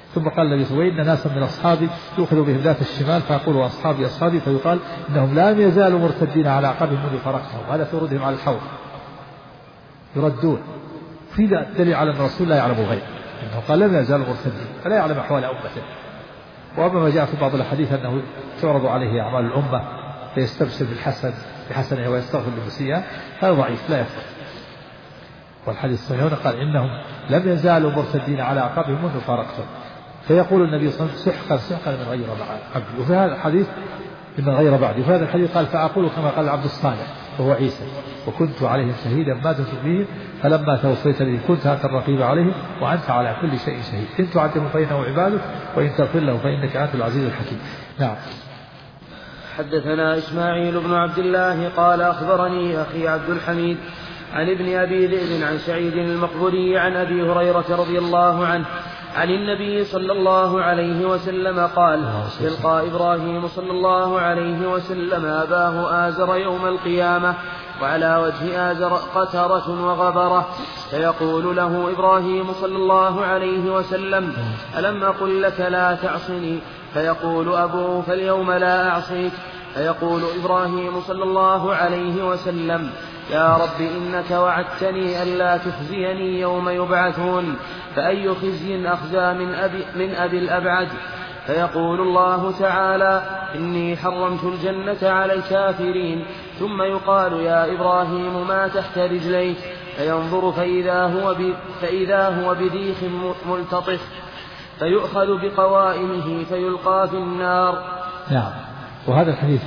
Speaker 2: ثم قال النبي صلى الله عليه وسلم: إن ناسا من أصحابي يؤخذ بهم ذات الشمال فيقول: أصحابي أصحابي، فيقال إنهم لا يزالوا مرتدين على أعقابهم منذ فرقتهم. وهذا في ردهم على الحوض يردون. في دليل على أن الرسول لا يعلم الغيب، إنه قال: لم يزالوا مرتدين، فلا يعلم أحوال أمته. وأما ما جاء في بعض الحديث أنه تعرض عليه أعمال الأمة فيستبشر بحسنه ويستغفر بمسيئه، هذا ضعيف لا يثبت. والحديث الصحيح قال: إنهم لم يزالوا مرتدين على أعقابهم منذ فارقتهم. فيقول النبي صلى الله عليه وسلم: سحقا سحقا من غير عبدي. وفي هذا الحديث من غير بعدي. وفي هذا الحديث قال: فأقول كما قال العبد الصالح وهو عيسى: وكنت عليهم شهيدا ما دمت فيهم فلما توفيتني كنت أنت الرقيب عليهم وأنت على كل شيء شهيد. إن تعذبهم فإنه عبادك وإن تغفر لهم فإنك أنت العزيز الحكيم. نعم.
Speaker 1: حدثنا إسماعيل بن عبد الله قال: أخبرني أخي عبد الحميد عن ابن أبي ذئب عن سعيد المقبري عن أبي هريرة رضي الله عنه عن النبي صلى الله عليه وسلم قال: يلقى إبراهيم صلى الله عليه وسلم أباه آزر يوم القيامة وعلى وجه آزر قترة وغبرة، فيقول له إبراهيم صلى الله عليه وسلم: ألم أقل لك لا تعصني؟ فيقول أبوه: فاليوم لا أعصيك. فيقول إبراهيم صلى الله عليه وسلم: يا رب إنك وعدتني ألا تخزيني يوم يبعثون، فأي خزي أخزى من أبي الأبعد؟ فيقول الله تعالى: إني حرمت الجنة على الكافرين. ثم يقال: يا إبراهيم ما تحت رجليك؟ فينظر فإذا هو بديخ ملتطخ، فيؤخذ بقوائمه فيلقى في النار.
Speaker 2: نعم. وهذا الحديث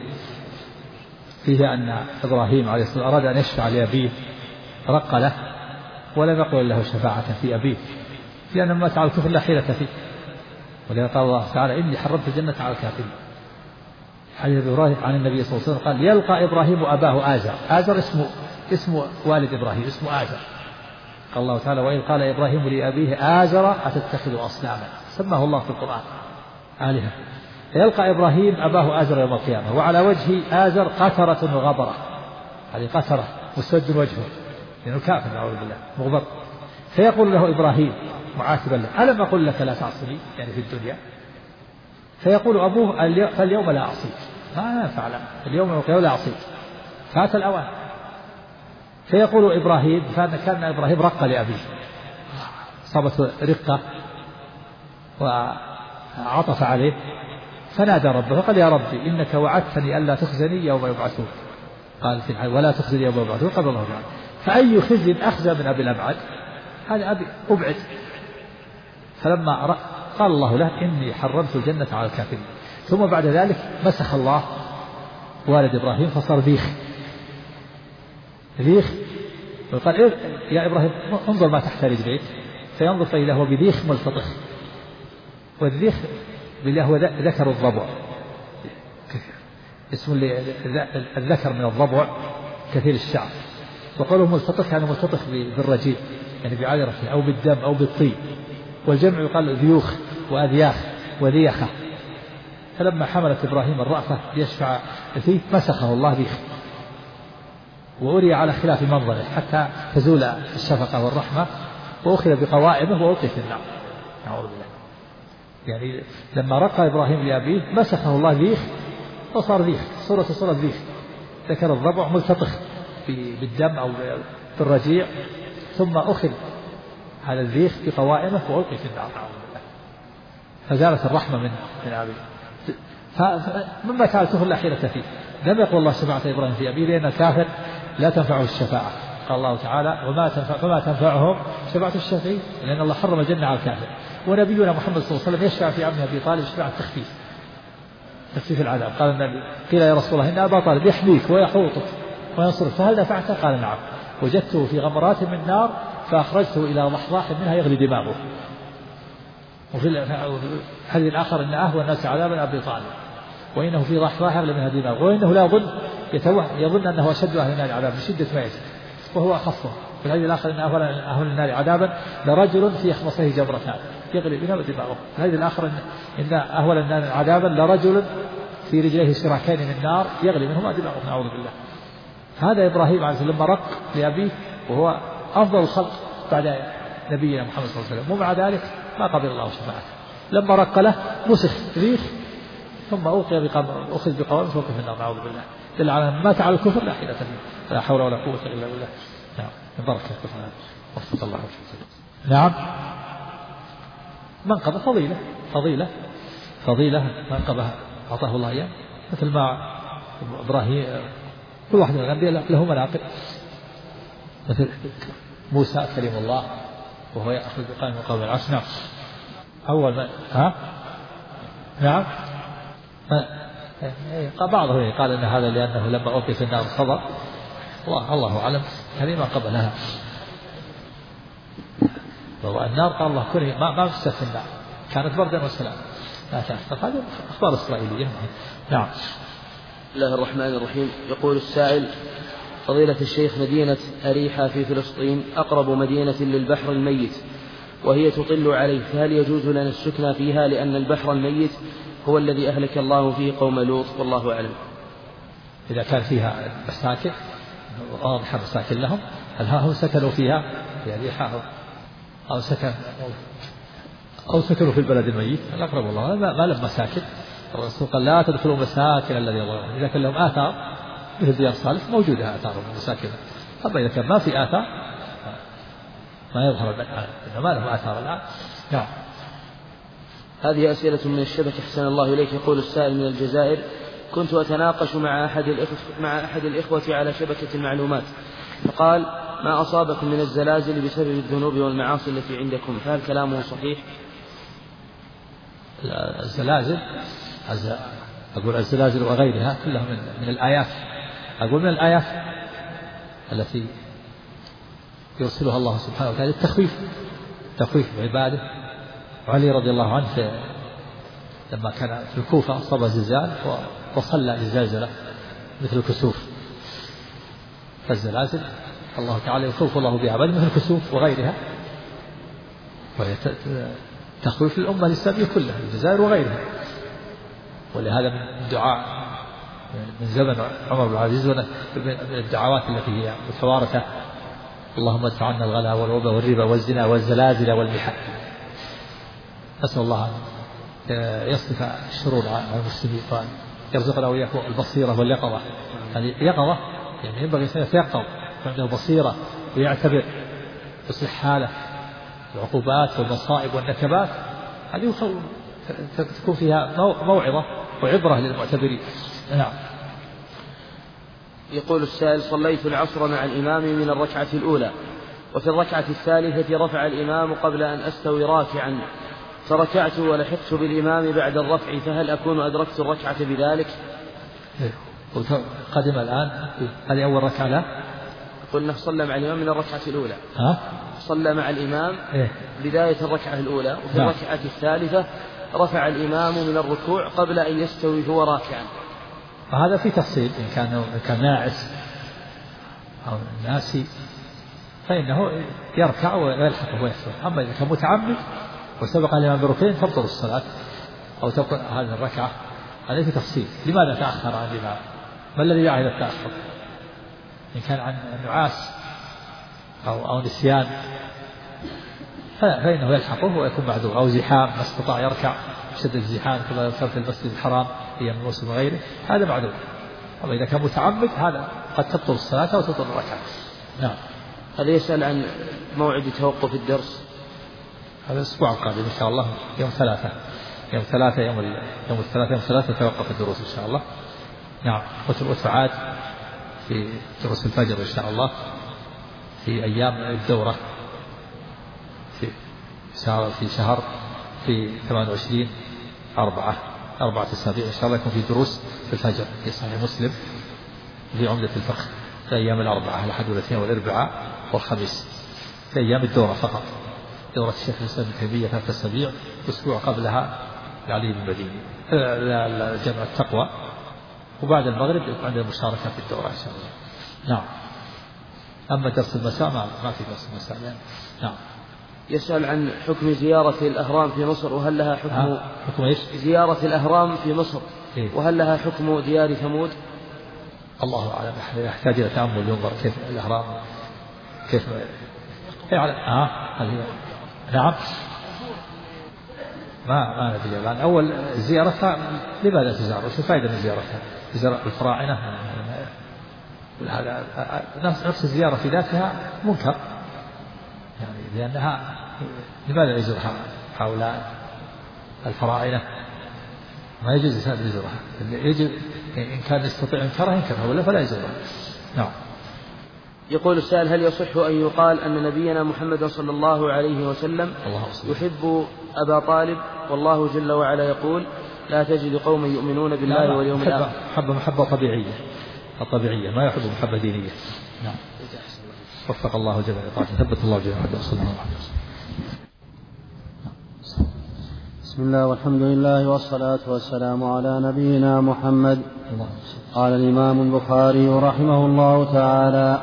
Speaker 2: فيه أن إبراهيم عليه السلام أراد أن يشفع لأبيه رق له ولم يقل له شفاعة في أبيه، لأن ما فعلته فلا حيلة فيه. ولذا قال الله تعالى: إني حرمت الجنة على الكافرين. حديث إبراهيم عن النبي صلى الله عليه وسلم قال: يلقى إبراهيم أباه آزر. آزر اسم والد إبراهيم، اسمه آزر. قال الله تعالى: وإذ قال إبراهيم لأبيه آزر أتتخذ أصناما. سماه الله في القرآن آلهة. يلقى إبراهيم أباه آزر يوم القيامة وعلى وجه آزر قترة وغبرة. هذه قترة مسود وجهه لأنه كافر نعوذ بالله مغبر. فيقول له إبراهيم معاتبا له: ألم أقل لك لا تعصني؟ يعني في الدنيا. فيقول أبوه: فاليوم لا أعصيك. ما ينفع له اليوم لا أعصيك، فات الأوان. فيقول إبراهيم: كان إبراهيم رق لأبيه، صابته رقة وعطف عليه، فنادى ربه فقال: يا ربي إنك وعدتني ألا تخزني يوم يبعثون. قال في الحديث: ولا تخزني يوم يبعثون. قال الله تعالى: فأي خزي أخزى من أبي الأبعد؟ هذا أبي أبعد. فلما قال الله له: إني حرمت الجنة على الكافرين. ثم بعد ذلك مسخ الله والد إبراهيم فصار ذيخ. وقال: يا إبراهيم انظر ما تحت رجليك. فينظر فإذا هو بديخ ملتطخ. والذيخ هو ذكر الضبع، اسم الذكر من الضبع كثير الشعر. وقوله ملتطخ يعني ملتطخ بالرجيل، يعني بعذرته أو بالدم أو بالطين. والجمع يقال ذيوخ وأذياخ وذيخة. فلما حملت إبراهيم الرأفة ليشفع فيه مسخه الله ذيخ، وأري على خلاف منظره حتى تزول الشفقة والرحمة، وأخذ بقوائمه وألقي في النار نعوذ بالله. يعني لما رقى إبراهيم لأبيه مسخه الله ذيخ فصار ذيخ، صورة ذيخ، ذكر الضبع ملتطخ بالدم أو بالرجيع، ثم أخذ هذا الذيخ بقوائمه وألقي في النار نعوذ بالله. فزالت الرحمة من أبيه. فمما فعلته لا حيلة فيه. لم يقل الله شفاعة إبراهيم في أبيه لأن الكافر لا تنفعه الشفاعة. قال الله تعالى: فما تنفعهم شفاعة الشافعين، لأن الله حرم الجنة على الكافر. ونبينا محمد صلى الله عليه وسلم يشفع في عمه أبي طالب شفاعة تخفيف العذاب. قال النبي: قيل يا رسول الله إن أبا طالب يحميك ويحوطك وينصرك، فهل نفعته؟ قال: نعم، وجدته في غمرات من نار فأخرجته إلى ضحضاح منها يغلي دماغه. وفي الحديث الآخر: إن أهوى الناس عذابا أبي طالب، وإنه في ضحضاح يغلي منها دماغه، وإنه لا يظن أنه أشد أهل النار عذابا بشدة ما يزيد، وهو أخفه. في الحديث الآخر: إن أهل النار عذابا لرجل في أخمصه جبرتان يغلي بها دماغه. في الحديث الآخر: إن أهل النار عذابا لرجل في رجليه شراكين من نار يغلي منهما دماغه نعوذ بالله. هذا إبراهيم عليه السلام لما رق لأبيه وهو أفضل الخلق بعد نبينا محمد صلى الله عليه وسلم، ومع ذلك ما قبل الله شفاعته. لما رق له مسخ ريح ثم أخذ بقوام فوق في النار، نعوذ بالله. دل على مات على الكفر لا حيلة له، لا حول ولا قوة إلا بالله. نعم بركة الكفر. وفق الله وفق. نعم منقبة فضيلة منقبة أعطاه الله إياه، مثل ما إبراهيم كل واحد من الأنبياء له مناقب، مثل موسى كلم الله وهو يأخذ بقائم مقام العرش. نعم أول ما نعم بعضهم قال أن هذا لأنه لما ألقي في النار صبر، الله أعلم هذه ما قبلها. والنار قال الله كوني ما فسد في النار، كانت بردا وسلام لا تحتق. هذه أخبار إسرائيلية. نعم.
Speaker 1: بسم الله الرحمن الرحيم. يقول السائل: فضيلة الشيخ، مدينة أريحة في فلسطين أقرب مدينة للبحر الميت وهي تطل عليه، فهل يجوز لنا السكنى فيها لأن البحر الميت هو الذي أهلك الله فيه قوم لوط؟ والله أعلم.
Speaker 2: إذا كان فيها مساكن واضحة مساكن لهم، هل هم سكنوا فيها في أريحة أو سكنوا في البلد الميت؟ الأقرب الله ما لهم مساكن. الرسول قال لا تدخلوا مساكن الذي ظلموا. إذا كان لهم آثار مثل ديار صالح موجودة آثار ومساكن، أما إذا كان ما في آثار ما يظهر إنه ما له آثار الآن. نعم.
Speaker 1: هذه أسئلة من الشبكة أحسن الله إليك. يقول السائل من الجزائر: كنت أتناقش مع أحد الإخوة على شبكة المعلومات، فقال: ما أصابكم من الزلازل بسبب الذنوب والمعاصي التي عندكم، فهل كلامه صحيح؟
Speaker 2: الزلازل أقول الزلازل وغيرها كلها من الآيات. أقول من الآيات التي يرسلها الله سبحانه وتعالى التخويف بعباده. وعلي رضي الله عنه لما كان في الكوفة أصاب زلزال وصلى للزلزلة مثل الكسوف. فالزلازل الله تعالى يخوف الله بها مثل الكسوف وغيرها، وهي تخويف الأمة الإسلامية كلها الجزائر وغيرها. ولهذا من دعاء من زمن عمر بن العزيز من الدعوات التي هي متوارثة: اللهم ادفع عنا الغلا والوبا والربا والزنا والزلازل والمحن. نسأل الله أن يصرف الشرور عن المسلمين وأن يرزقنا وإياكم البصيرة واليقظة. يعني يقظة يعني ينبغي أن يتيقظ عنده بصيرة ويعتبر يصلح حاله. العقوبات والمصائب والنكبات هذه تكون فيها موعظة وعبرة للمعتبرين. نعم.
Speaker 1: يقول السائل: صليت العصر مع الإمام من الركعة الأولى، وفي الركعة الثالثة رفع الإمام قبل أن أستوي راكعا، فركعت ولحقت بالإمام بعد الرفع، فهل أكون أدركت الركعة بذلك؟
Speaker 2: قدم الآن هذه أول ركعة لا؟
Speaker 1: قلنا صلى مع الإمام من الركعة الأولى. صلى مع الإمام بداية الركعة الأولى، وفي الركعة الثالثة رفع الإمام من الركوع قبل أن يستوي هو راكعا.
Speaker 2: وهذا في تفصيل إن كان ناعس أو ناسي فإنه يركع ويلحقه ويستوي. أما إذا كان متعمد وسبق الإمام بركعتين تبطل الصلاة أو تبطل هذه الركعة. هذا في تفصيل. لماذا تأخر عن الإمام؟ ما الذي دعا إلى التأخر؟ إن كان عن نعاس أو نسيان فإنه يلحقه ويكون معذور، أو زحام ما استطاع يركع شد الزحام كما كان في المسجد الحرام هي من الموسم وغيره، هذا معذور. أما إذا كان متعمد هذا قد تبطل الصلاة أو تبطل الركعة. نعم.
Speaker 1: هذا يسأل عن موعد توقف الدرس.
Speaker 2: هذا الأسبوع القادم إن شاء الله يوم ثلاثة توقف الدروس إن شاء الله. نعم. وتعاد في دروس الفجر إن شاء الله في أيام الدورة في شهر في 28 4 أسابيع إن شاء الله يكون في دروس في الفجر في صحيح مسلم في عمدة الفقه في أيام الأربعاء الأحد والاثنين والأربعاء والخميس في أيام الدورة فقط. دورة الشيخ الإسلام ابن تيمية 3 أسابيع، أسبوع قبلها لعلي بن المديني جمع التقوى، وبعد المغرب عند المشاركة في الدورة إن شاء الله. نعم. أما درس المساء ما في درس المساء يعني. نعم.
Speaker 1: يسأل عن حكم زيارة الأهرام في مصر، وهل لها حكم
Speaker 2: إيش؟
Speaker 1: زيارة الأهرام في مصر وهل لها حكم ديار ثمود؟
Speaker 2: الله أعلم، يحتاج إلى تأمل ينظر كيف الأهرام كيف يعني. هل هي نعم ما ندري الآن. أول زيارتها لماذا تزار؟ وش الفائدة من زيارتها؟ زيارة الفراعنة هذا نفس الزيارة في ذاتها منكر، يعني لأنها لماذا يزورها هؤلاء الفراعنة؟ ما يجوز الإنسان يزورها، يجب إن كان يستطيع إنكارها ينكرها ولا فلا يزورها. نعم.
Speaker 1: يقول السائل: هل يصح أن يقال أن نبينا محمد صلى الله عليه وسلم يحب أبا طالب والله جل وعلا يقول: لا تجد قوما يؤمنون بالله واليوم الآخر؟
Speaker 2: محبة طبيعية الطبيعية، ما يحب محبة دينية. نعم. وفق الله جميع طاعته، ثبت الله جميع صلى الله عليه وسلم.
Speaker 3: بسم الله والحمد لله والصلاة والسلام على نبينا محمد. قال الإمام البخاري رحمه الله تعالى: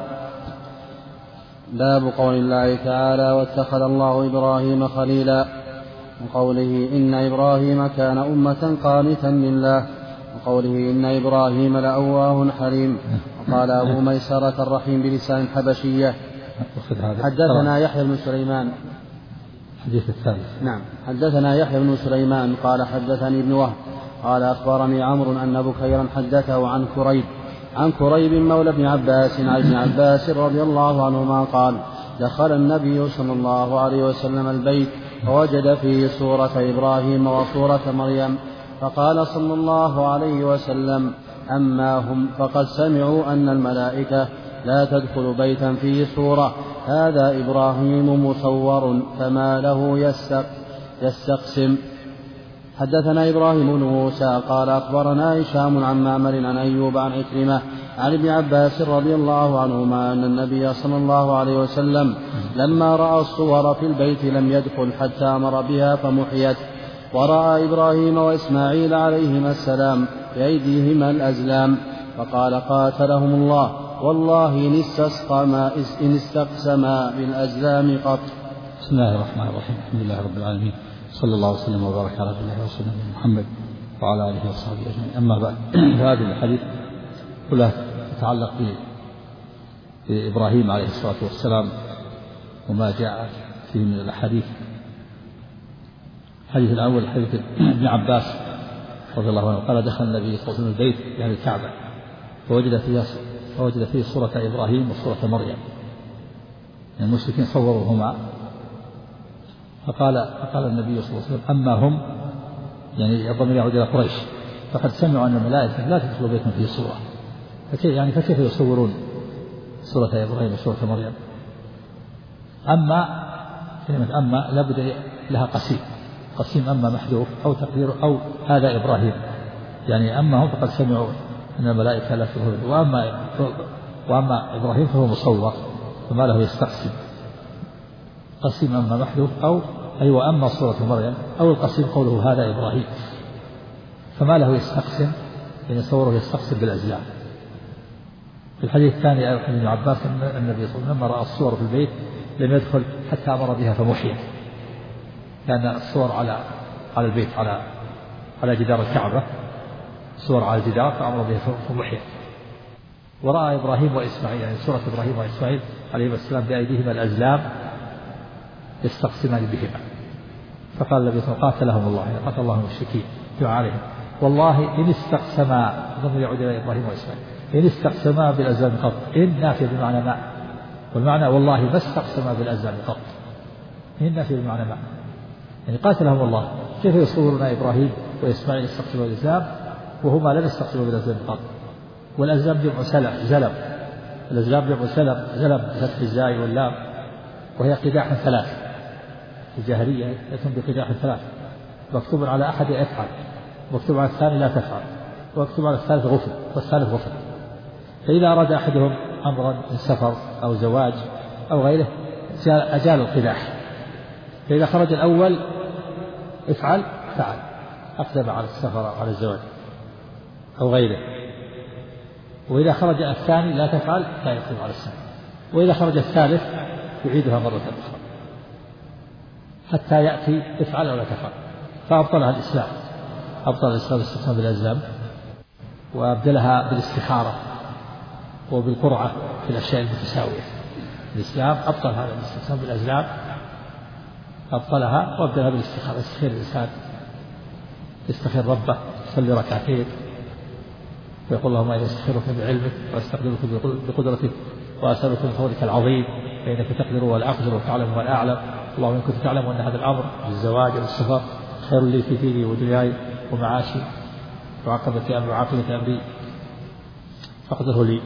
Speaker 3: باب قول الله تعالى: واتخذ الله إبراهيم خليلا، وقوله: إن إبراهيم كان أمة قانتا لله، وقوله: إن إبراهيم لأواه حليم. وقال أبو ميسرة الرحيم بلسان حبشية: حدثنا يحيى بن سليمان.
Speaker 2: الحديث الثالث.
Speaker 3: نعم. حدثنا يحيى بن سليمان قال حدثني ابن وهب قال أخبرني عمرو أن بكيرا حدثه عن كريب مولى ابن عباس عن ابن عباس رضي الله عنهما قال: دخل النبي صلى الله عليه وسلم البيت فوجد فيه صورة إبراهيم وصورة مريم، فقال صلى الله عليه وسلم: أما هم فقد سمعوا أن الملائكة لا تدخل بيتا فيه صورة، هذا إبراهيم مصور فما له يستقسم. حدثنا إبراهيم بن موسى قال أخبرنا هشام عن معمر عن أيوب عن عكرمة عن ابن عباس رضي الله عنهما أن النبي صلى الله عليه وسلم لما رأى الصور في البيت لم يدخل حتى أمر بها فمحيت، ورأى إبراهيم وإسماعيل عليهما السلام بأيديهما الأزلام، فقال: قاتلهم الله، والله إن استقسما بالأزلام قط.
Speaker 2: بسم الله الرحمن الرحيم. الحمد لله رب العالمين، صلى الله وسلم وبارك على نبينا ورسوله محمد وعلى آله وصحبه أجمعين. أما بعد، هذه الحديث كلها تتعلق بإبراهيم عليه الصلاة والسلام وما جاء فيه من الأحاديث. الحديث الأول حديث ابن عباس رضي الله عنه قال: دخل النبي صلى الله عليه وسلم البيت يعني الكعبة فوجد فيه صورة إبراهيم وصورة مريم، يعني المشركين صوروهما، فقال النبي صلى الله عليه وسلم: أما هم، يعني الضمير يعود إلى قريش، فقد سمعوا أن الملائكة لا تدخل بيتا فيه صورة، فكيف يصورون صورة إبراهيم وصورة مريم؟ أما كلمة أما لابد لها قسيم أما محذوف أو تقدير أو هذا إبراهيم، يعني أما هم فقد سمعوا أن الملائكة لا تدخل، وأما إبراهيم فهو مصور فما له يستقسم. قسيم أما محذوف أو أيوة أما صورة مريم، أو القسيم قوله هذا إبراهيم فما له يستقسم، يعني صوره يستقسم بالأزلام. في الحديث الثاني عن ابن عباس أن النبي صلى الله عليه وسلم لما رأى الصور في البيت لم يدخل حتى أمر بها فمحيت، لأن الصور على البيت على جدار الكعبة، صور على الجدار فأمر بها فمحيت. ورأى إبراهيم وإسماعيل، يعني سورة إبراهيم وإسماعيل عليهما السلام بأيديهما الأزلام يستقسمان بهما، فقال النبي صلى الله عليه وسلم: قاتلهم الله، يعني قتل الله المشركين عليهم، والله إن استقسما، ضمن يعود إلى إبراهيم وإسماعيل، إن استقسما بالأزلام قط، إن نافية بمعنى ما، والمعنى والله ما استقسما بالأزلام قط، إن نافية بمعنى ما، يعني قاتلهم الله. كيف يصورون إبراهيم وإسماعيل يستقسموا بالأزلام وهما لم يستقسموا بالأزلام قط؟ والأزلام جمع زلم، الأزلام جمع زلم بفتح الزاي واللام، وهي قداح ثلاث، الجاهلية يأتون بقداح ثلاث، مكتوب على أحد افعل، مكتوب على الثاني لا تفعل، ومكتوب على الثالث غفل، والثالث غفل. فإذا أراد أحدهم أمرا من سفر أو زواج أو غيره أجال القداح، فإذا خرج الأول افعل فعل، أقدم على السفر أو على الزواج أو غيره، وإذا خرج الثاني لا تفعل لا يقدم على السفر، وإذا خرج الثالث يعيدها مرة أخرى حتى يأتي افعل أو لا تفعل. فأبطلها الإسلام، أبطل الإسلام الاستقسام بالأزلام، وأبدلها بالاستخارة وبالقرعة في الأشياء المتساوية. الإسلام أبطل هذا الاستقسام بالأزلام، أبطلها وأبدلها بالاستخارة، يستخير الإنسان يستخير ربه، يصلي ركعتين ويقول اللهم إني أستخيرك بعلمك وأستقدرك بقدرتك وأسألك من فضلك العظيم فإنك تقدر ولا أقدر وتعلم ولا أعلم. اللهم إن كنت تعلم أن هذا الأمر بالزواج والسفر خير لي في ديني ودنياي ومعاشي وعاقبة أمري فاقدره لي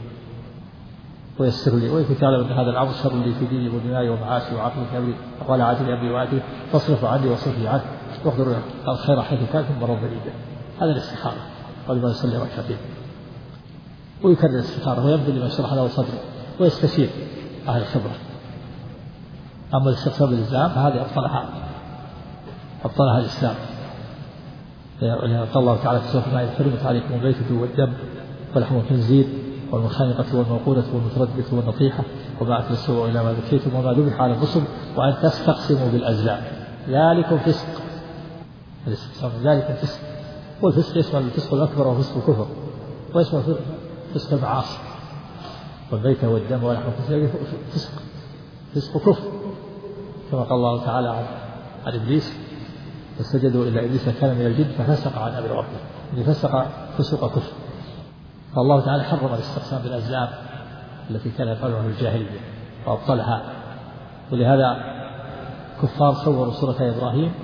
Speaker 2: ويسر لي، وإن كنت تعلم أن هذا الأمر شر لي في ديني ودنياي ومعاشي وعاقبة أمري ولا عاجل أمري وآتي فاصرف عني واصرفني عنه واقدر الخير حيث كان ثم رد لي به. هذا الاستخارة قبل ما يصلي ركعتين، ويكرر الاستخارة ويبذل لما شرح له صدره ويستشير أهل الخبرة. أما الاستقسام بالإسلام فهذه أبطلها الإسلام، قال الله تعالى في سورة المائدة حرمت عليكم الميتة والدم ولحم الخنزير والمنخنقة والموقودة والمتردية والنطيحة وما أكل السبع إلى ما ذكيتم وما ذبح على النصب وأن تستقسموا بالأزلام ذلكم فسق. الاستقسام ذلك فسق، والفسق يشمل الفسق الأكبر وفسق الكفر، ويشمل فسق المعاصي. والميتة والدم ولحم الخنزير فسق كفر، كما قال الله تعالى عن إبليس فسجدوا إلا إبليس كان من الجن ففسق عن أمر ربه، يعني فسق كفر. فالله تعالى حرم الاستقسام بالأزلام التي كان يفعلها في الجاهلية وأبطلها. ولهذا كفار صوروا سورة إبراهيم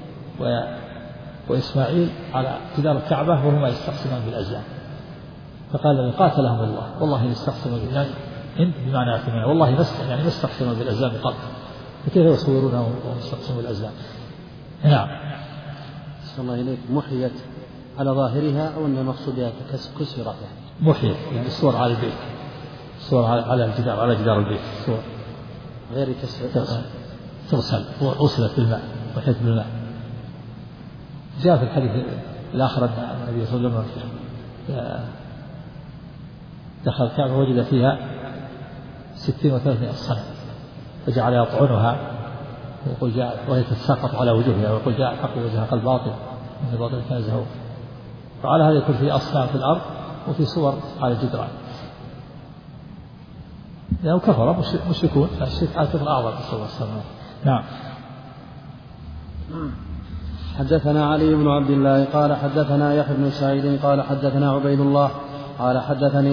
Speaker 2: وإسماعيل على جدار الكعبة وهما يستقسمان بالأزلام، فقال قاتلهم الله والله يستقسموا بالله بمعنى اعتماد والله يعني نستقسم بالأزلام قط، فكيف يصورونه ويستقسموا بالأزلام؟ نعم.
Speaker 3: صلى الله إليك محيت على ظاهرها أو أن المقصود بها كسرت يعني؟
Speaker 2: محيت يعني الصور على البيت، الصور على الجدار على جدار البيت، صور
Speaker 3: غير كسر
Speaker 2: تغسل وغسلت بالماء وحيت بالماء. جاء في الحديث الآخر أن النبي صلى الله عليه وسلم دخل الكعبة وجد فيها 63 صنم فجعل يطعنها ويقول جاء وهي تتساقط على وجوهها ويقول جاء الحق وزهق الباطل إن الباطل كان زهوقا. وعلى هذا يكون في أصنام في الأرض وفي صور على الجدران، لأنه كفر مشركون، فالشرك على الكفر أعظم صلى الله عليه وسلم. نعم.
Speaker 3: حدثنا علي بن عبد الله قال حدثنا يحيى بن سعيد قال حدثنا عبيد الله قال حدثني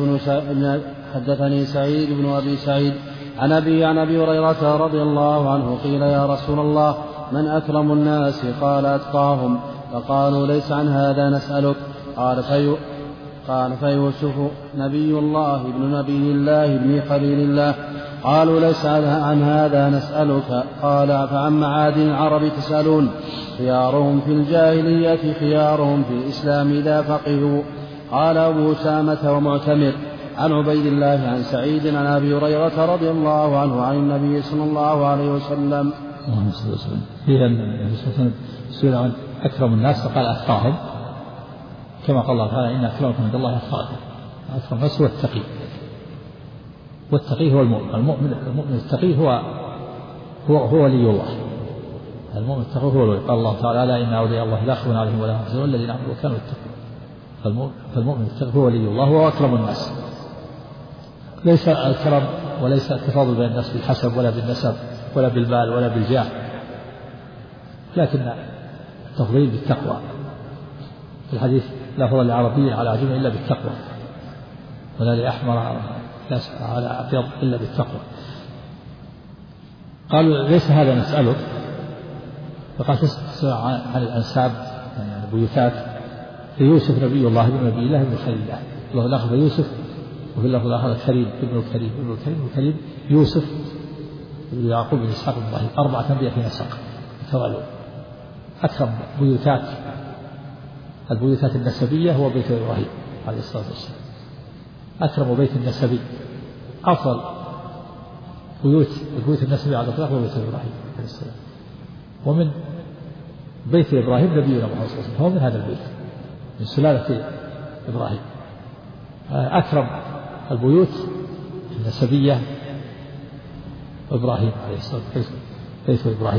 Speaker 3: سعيد بن أبي سعيد عن أبي هريرة رضي الله عنه قيل يا رسول الله من أكرم الناس؟ قال أتقاهم. فقالوا ليس عن هذا نسألك. قال فيوسف نبي الله ابن نبي الله ابن خليل الله. قالوا ليس عن هذا نسألك. قال فعن معادن العرب تسألون؟ خيارهم في الجاهلية خيارهم في الإسلام إذا فقهوا. قال أبو أسامة ومعتمر عن عبيد الله عن سعيد عن أبي هريرة رضي الله عنه عن النبي صلى الله عليه وسلم.
Speaker 2: فيها سئل عن أكرم الناس فقال أتقاهم، كما قال الله تعالى إن أكرمكم عند الله أتقاكم. أكرم الناس هو التقي، والتقي هو المؤمن التقي هو ولي الله. المؤمن التقي هو ولي. قال الله تعالى لا إن أولياء الله لا خوف عليهم ولا هم يحزنون الذين آمنوا وكانوا يتقون. فالمؤمن التقي هو ولي الله وهو أكرم الناس. ليس الكرم وليس التفاضل بين الناس بالحسب ولا بالنسب ولا بالمال ولا بالجاه، لكن التفضيل بالتقوى. في الحديث لا فضل لعربي على عجم إلا بالتقوى، ولا لأحمر على أبيض إلا بالتقوى. قالوا ليس هذا نسألك. فقال تسأل عن الأنساب يعني البيوتات. فيوسف نبي الله ابن نبي الله ابن خليل الله. الله الآخر يوسف، وفي اللفظ الآخر الكريم ابن الكريم ابن الكريم ابن الكريم يوسف ابن يعقوب بن إسحاق بن إبراهيم 4 أنبياء في نسق توالوا. أكرم البيوتات النسبية هو بيت إبراهيم عليه الصلاة والسلام. أكرم بيت النسبي أفضل البيوت النسبية على الإطلاق هو بيت إبراهيم عليه السلام. ومن بيت إبراهيم نبينا محمد صلى الله عليه وسلم هو من هذا البيت من سلالة إبراهيم. أكرم البيوت النسبية إبراهيم عليه الصلاة والسلام بيت إبراهيم.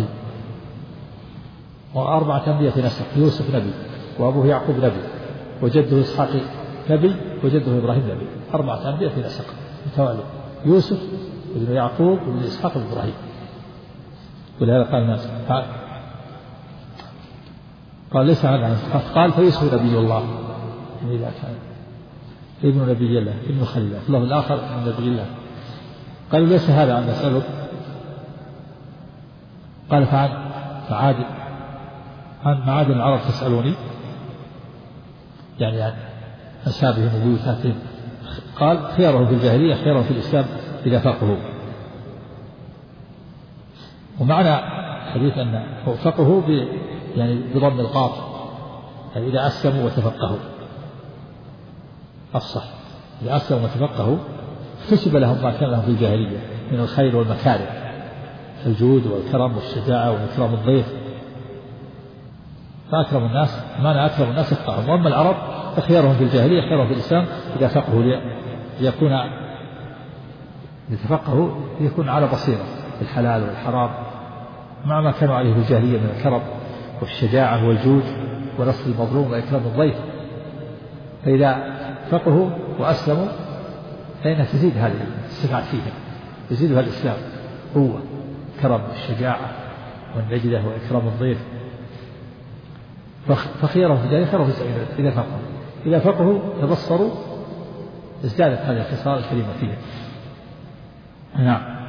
Speaker 2: 4 أنبياء في نسق. يوسف نبي، وأبوه يعقوب نبي، وجده إسحاق نبي، وجده إبراهيم نبي. 4 أنبياء في نسق متوالي. يوسف ابن يعقوب ابن إسحاق ابن إبراهيم. ولهذا قال الناس قال ليس هذا. قال فيصبح نبي الله إذا كان ابن نبي الله ابن خليل الله، الله الآخر من نبي الله. قالوا ليس هذا عن نسألك. قال فعاد عن معادن العرب تسألوني، يعني عن أشابههم وبيوتاتهم. قال خيره في الجاهلية خيره في الإسلام إذا فقهوا. ومعنى حديث أن فقهوا يعني بضم القاف، يعني إذا أسلموا وتفقهوا الصح، إذا أسلموا وتفقهوا اكتسب لهم ما كان لهم في الجاهلية من الخير والمكارم، الجود والكرم والشجاعة وإكرام الضيف. فأكرم الناس معنى أكرم الناس اتقاهم. وأما العرب فخيرهم في الجاهلية خيرهم في الإسلام إذا فقهوا ليكون يتفقهوا ليكون على بصيرة الحلال والحرام مع ما كانوا عليه في الجاهلية من الكرم والشجاعة والجود ونصر المظلوم وإكرام الضيف. فإذا فقهوا وأسلموا فإنها تزيد هذه الصفات فيهم، يزيدها الإسلام قوة كرم الشجاعة والنجدة وإكرام الضيف. فخيرهم في الجاهلية خيرهم في الإسلام إذا فقهوا تبصروا ازدادت هذه الخصال الكريمة فيهم. نعم.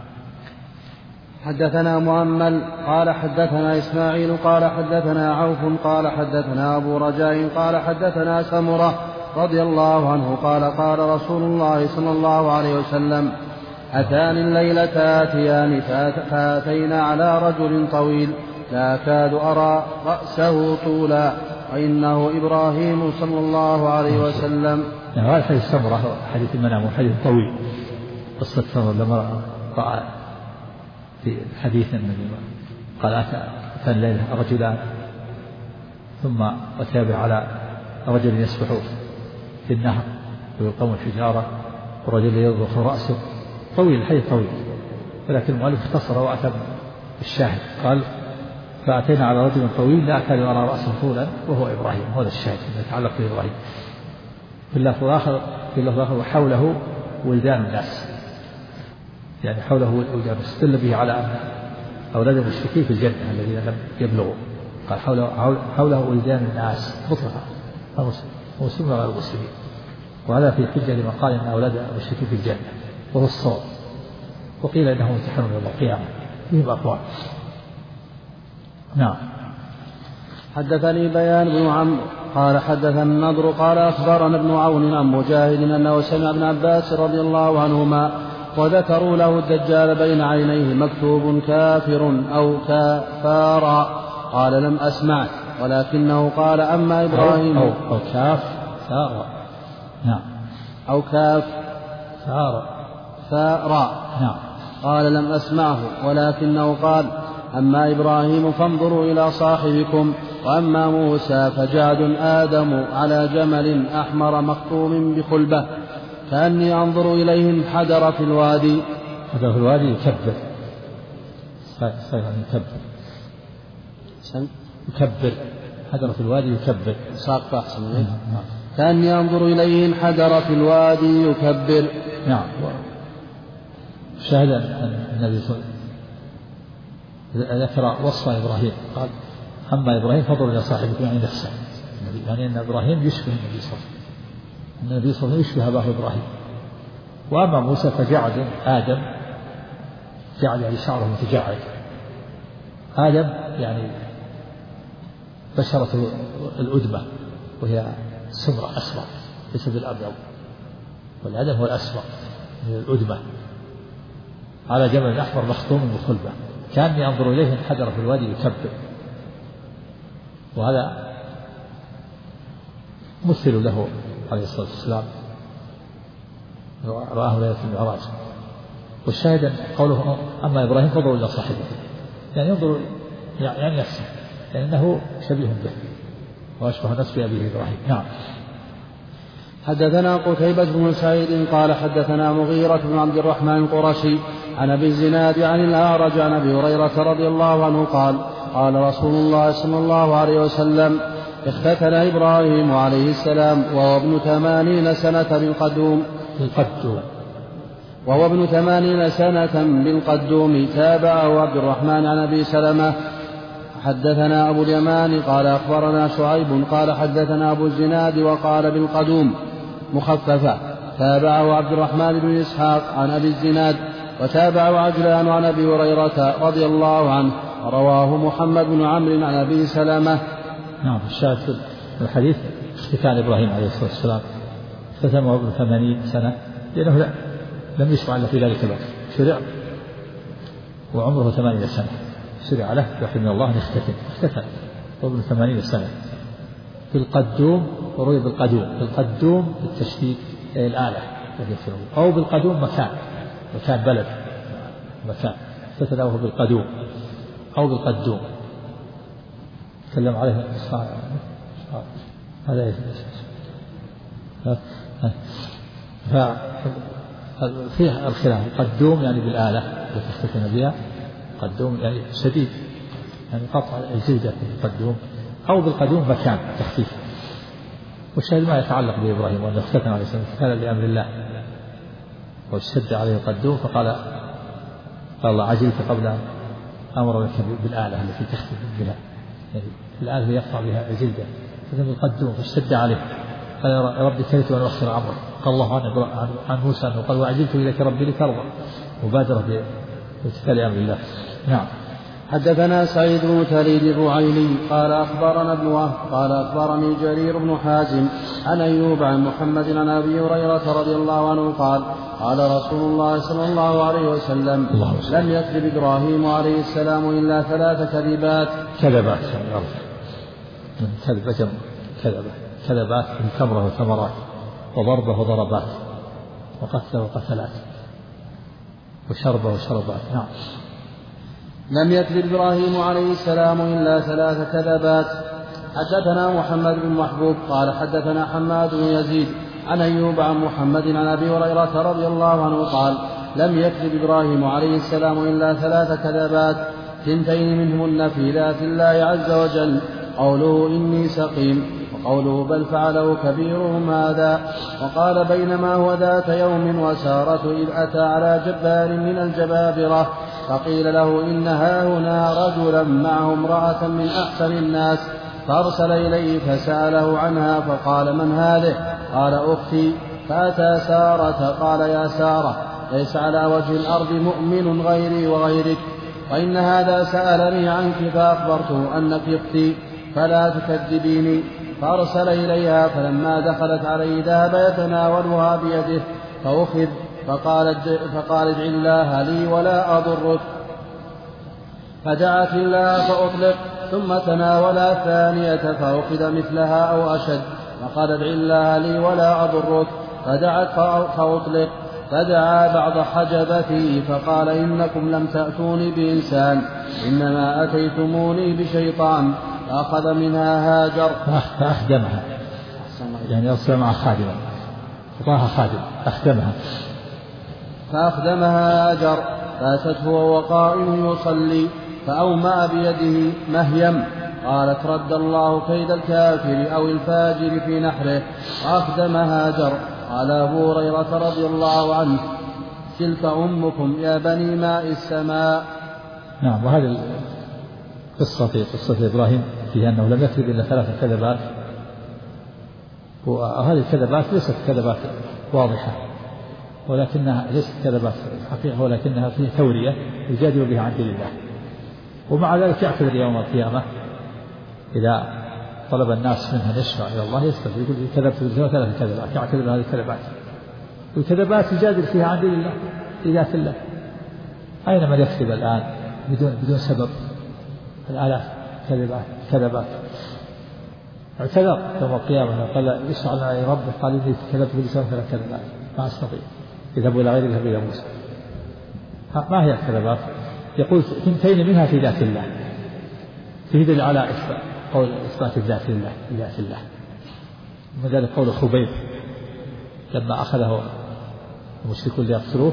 Speaker 3: حدثنا مؤمل قال حدثنا إسماعيل قال حدثنا عوف قال حدثنا أبو رجاء قال حدثنا سمرة رضي الله عنه قال قال رسول الله صلى الله عليه وسلم أتاني الليلة آتيان فأتينا على رجل طويل لا أكاد أرى رأسه طولا وإنه إبراهيم صلى الله عليه وسلم.
Speaker 2: هذا حديث سمرة حديث المنام وحديث طويل. قصة سمرة لما رأى في حديث النبي قال أتى الليلة رجلان ثم أتى على رجل يسبح في النهر ويقوم الحجارة ورجل يضرخ رأسه طويل الحديث طويل، ولكن المؤلف اختصر وأتى بالشاهد قال فأتينا على رجل طويل لا أكاد يرى رأسه طولا وهو إبراهيم. هذا الشاهد يتعلق بإبراهيم. في اللفظ الآخر وحوله ولدان الناس، يعني حوله ولدان استدل به على أن أولاد المشركين في الجنة الذين لم يبلغوا. قال حوله ولدان الناس مطلقا مسلمين وغير مسلمين، وهذا في حجة لما قال أن أولاد المشركين في الجنة وهو الصواب. وقيل إنهم يمتحنون يوم القيامة فيهم أقوال. نعم.
Speaker 3: حدثني بيان بن عمرو قال حدثنا النضر قال أخبرنا ابن عون عن مجاهد أنه سمع ابن عباس رضي الله عنهما وذكروا له الدجال بين عينيه مكتوب كافر أو كافارا. قال لم أسمع ولكنه قال أما إبراهيم
Speaker 2: أو كاف ثارا. نعم.
Speaker 3: أو كاف ثارا.
Speaker 2: نعم.
Speaker 3: قال لم أسمعه ولكنه قال أما إبراهيم فانظروا إلى صاحبكم وأما موسى فجعد آدم على جمل أحمر مختوم بخلبة كأني أنظر إليهم حدر في الوادي.
Speaker 2: حدر في الوادي يكبر يكبر حدر في الوادي يكبر
Speaker 3: ساق أحسن. كأني أنظر إليهم حدر في الوادي يكبر.
Speaker 2: نعم. شاهد النبي صلى الله عليه وسلم ذكر وصف إبراهيم قال أما إبراهيم فانظروا إلى صاحبكم يعني نفسه، يعني أن إبراهيم يشبه النبي صلى الله عليه وسلم، النبي صلى الله عليه وسلم يشبه أباه إبراهيم. وأما موسى فجعد آدم جعل يعني شعره متجعد. آدم يعني بشرة الأدمة وهي سمرة أسمر ليس بالأبيض، والآدم هو الأسمر من الأدمة على جبل أحمر مختوم بخلبة كأني أنظر إليه انحدر في الوادي يكبر. وهذا مثل له عليه الصلاة والسلام رآه ليلة المعراج. والشاهد قوله أما إبراهيم فانظروا إلى صاحبه يعني ينظر يعني نفسه يعني أنه شبيه به وأشبه الناس بأبيه إبراهيم. نعم.
Speaker 3: حدثنا قتيبة بن سعيد قال حدثنا مغيرة بن عبد الرحمن القرشي عن أبي الزناد عن الأعرج عن أبي هريرة رضي الله عنه قال قال رسول الله صلى الله عليه وسلم اختتن إبراهيم عليه السلام وهو ابن 80 سنة بالقدوم تابعه عبد الرحمن عن أبي سلمة حدثنا أبو اليمان قال أخبرنا شعيب قال حدثنا أبو الزناد وقال بالقدوم مخففة. تابعه عبد الرحمن بن إسحاق عن أبي الزناد وتابعه عجلان عن أبي هريرة رضي الله عنه ورواه محمد بن عمرو عن أبي سلمة.
Speaker 2: نعم. الشاهد الحديث اختتان إبراهيم عليه الصلاة والسلام اختتمه ابن 80 سنة لأنه لم يشرع له في ذلك الوقت، شرع وعمره 80 سنة، شرع له بحكم من الله اختتن وابن 80 سنة بالقدوم، وروي بالقدوم بالتشديد الآلة أو بالقدوم مكان بلد اختتنه بالقدوم أو بالقدوم تكلم عليه هذا فيه الخلاف. القدوم يعني بالآلة التي اختتن بها، قدوم يعني شديد يعني قطع الجلدة بالقدوم، أو بالقدوم مكان تخفيف. والشاهد ما يتعلق بإبراهيم وأنه اختتن عليه السلام كان لأمر الله واشتد عليه القدوم فقال الله عجلت قبل أن أمر لك بالآلة التي تختم بها، يعني الآلة يقطع بها الجلدة فذهب القدوم فاشتد عليه قال يا ربي كرهت أن أؤخر عمرك. قال الله عن موسى أنه قال وعجلت إليك ربي لترضى، مبادرة بامتثال أمر الله. نعم.
Speaker 3: حدثنا سعيد بن تريد الرعيني قال أخبرنا ابن وهب قال أخبرني جرير بن حازم عن أيوب عن محمد عن أبي هريرة رضي الله عنه قال قال رسول الله صلى الله عليه وسلم لم يكذب إبراهيم عليه السلام إلا 3 كذبات
Speaker 2: من كذبات من تمرة وثمرات وضربة وضربات وقتل وقتلات وشربة وشربات. نعم.
Speaker 3: لم يكذب إبراهيم عليه السلام إلا 3 كذبات. حدثنا محمد بن محبوب قال حدثنا حماد بن يزيد عن أيوب عن محمد عن أبي هريرة رضي الله عنه قال لم يكذب إبراهيم عليه السلام إلا 3 كذبات 2 منهن في ذات الله عز وجل، قوله إني سقيم، وقوله بل فعله كبيرهم هذا. وقال بينما هو ذات يوم وسارة إذ أتى على جبار من الجبابرة فقيل له إن هاهنا رجلا معه امرأة من أحسن الناس، فأرسل إليه فسأله عنها فقال من هذه؟ قال أختي. فأتى سارة قال يا سارة ليس على وجه الأرض مؤمن غيري وغيرك، وإن هذا سألني عنك فأخبرته أنك أختي فلا تكذبيني. فأرسل إليها فلما دخلت عليه ذهب يتناولها بيده فأخذ فقال ادع الله لي ولا أضرك، فدعت الله فأطلق، ثم تناولا الثانية فأخذ مثلها أو أشد فقال ادع الله لي ولا أضرك، فدعت فأطلق، فدعا بعض حجبته فقال إنكم لم تأتوني بإنسان إنما أتيتموني بشيطان، فأخذ منها هاجر
Speaker 2: فأخدمها، يعني أرسل مع خادمة فطاها خادم
Speaker 3: فأخدمها هاجر فأتته وهو قائم يصلي فأومأ بيده مهيم، قالت رد الله كيد الكافر أو الفاجر في نحره، وأخدم هاجر. قال أبو هريرة رضي الله عنه تلك أمكم يا بني ماء السماء.
Speaker 2: نعم. وهذه قصة إبراهيم فيها أنه لم يكذب إلا 3 كذبات، وهذه الكذبات ليست كذبات واضحة ولكنها ليست كذبات حقيقة، ولكنها فيها تورية يجادل بها عن دين الله، ومع ذلك يعتذر يوم القيامة إذا طلب الناس منها أن يشفع إلى الله يستغفر يقول كذبت 3 كذبات، يعتذر هذه الكذبات، والكذبات يجادل فيها عن دين الله في ذات الله. أين من يكذب الآن بدون سبب؟ الآلاف كذبات. اعتذر يوم القيامة قال يشفع لنا يا رب، قال إني كذبت بلسان 3 كذبات ما أستطيع، اذهبوا إلى غير ذهب إلى موسى. ما هي الكذبات؟ يقول 2 منها في ذات الله، في دليل على قول إثبات الذات لله لذات الله. من ذلك قول خبيب لما أخذه المشركون ليقتلوه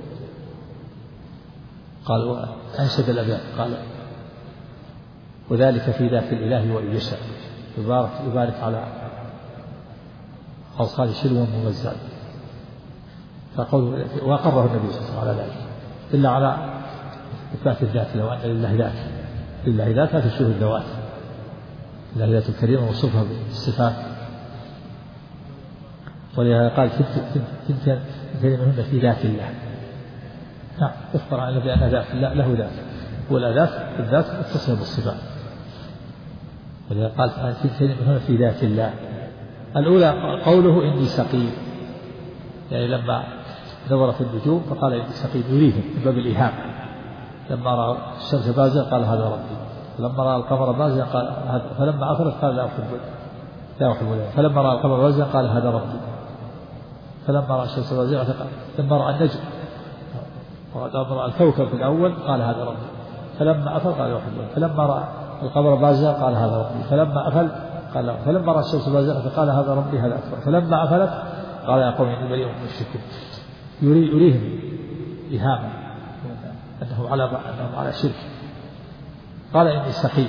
Speaker 2: قال أنشد الأبيات قال وذلك في ذات الإله وإن يشاء يبارك على أوصال شلو ومزال، فقول وأقره النبي صلى الله عليه وسلم على ذلك إلا على إثبات الذات لو أن لله ذات لله ذات لا تشبه الذوات، لله ذات الكريمة موصوفها بالصفات. ولهذا قال ثنتين منهن في ذات الله. نعم يخبر عنه بأن ذات الله له ذات، والذات تتصل بالصفات. ولهذا قال ثنتين منهن في ذات الله. الأولى قوله إني سقيم، يعني لما نظر في النجوم فقال إني سقيم يريهم من باب الإيهام. لما رأى الشمس بازغة قال هذا ربي، فلما رأى القمر بازغا قال هذا، فلما أفلت قال لا أحب، فلما رأى القمر بازغا قال هذا ربي، فلما رأى الشمس بازغة لما رأى النجم ولما رأى الكوكب في الأول قال هذا ربي، فلما أفل قال لا أحب، فلما رأى القمر بازغا قال هذا ربي، فلما أفل قال لا، فلما رأى الشمس بازغة قال هذا ربي هذا أكبر، فلما أفلت قال يا قوم إني بريء مما تشركون. يريهم إيهاما أنهم على شرك. قال إني سقيم،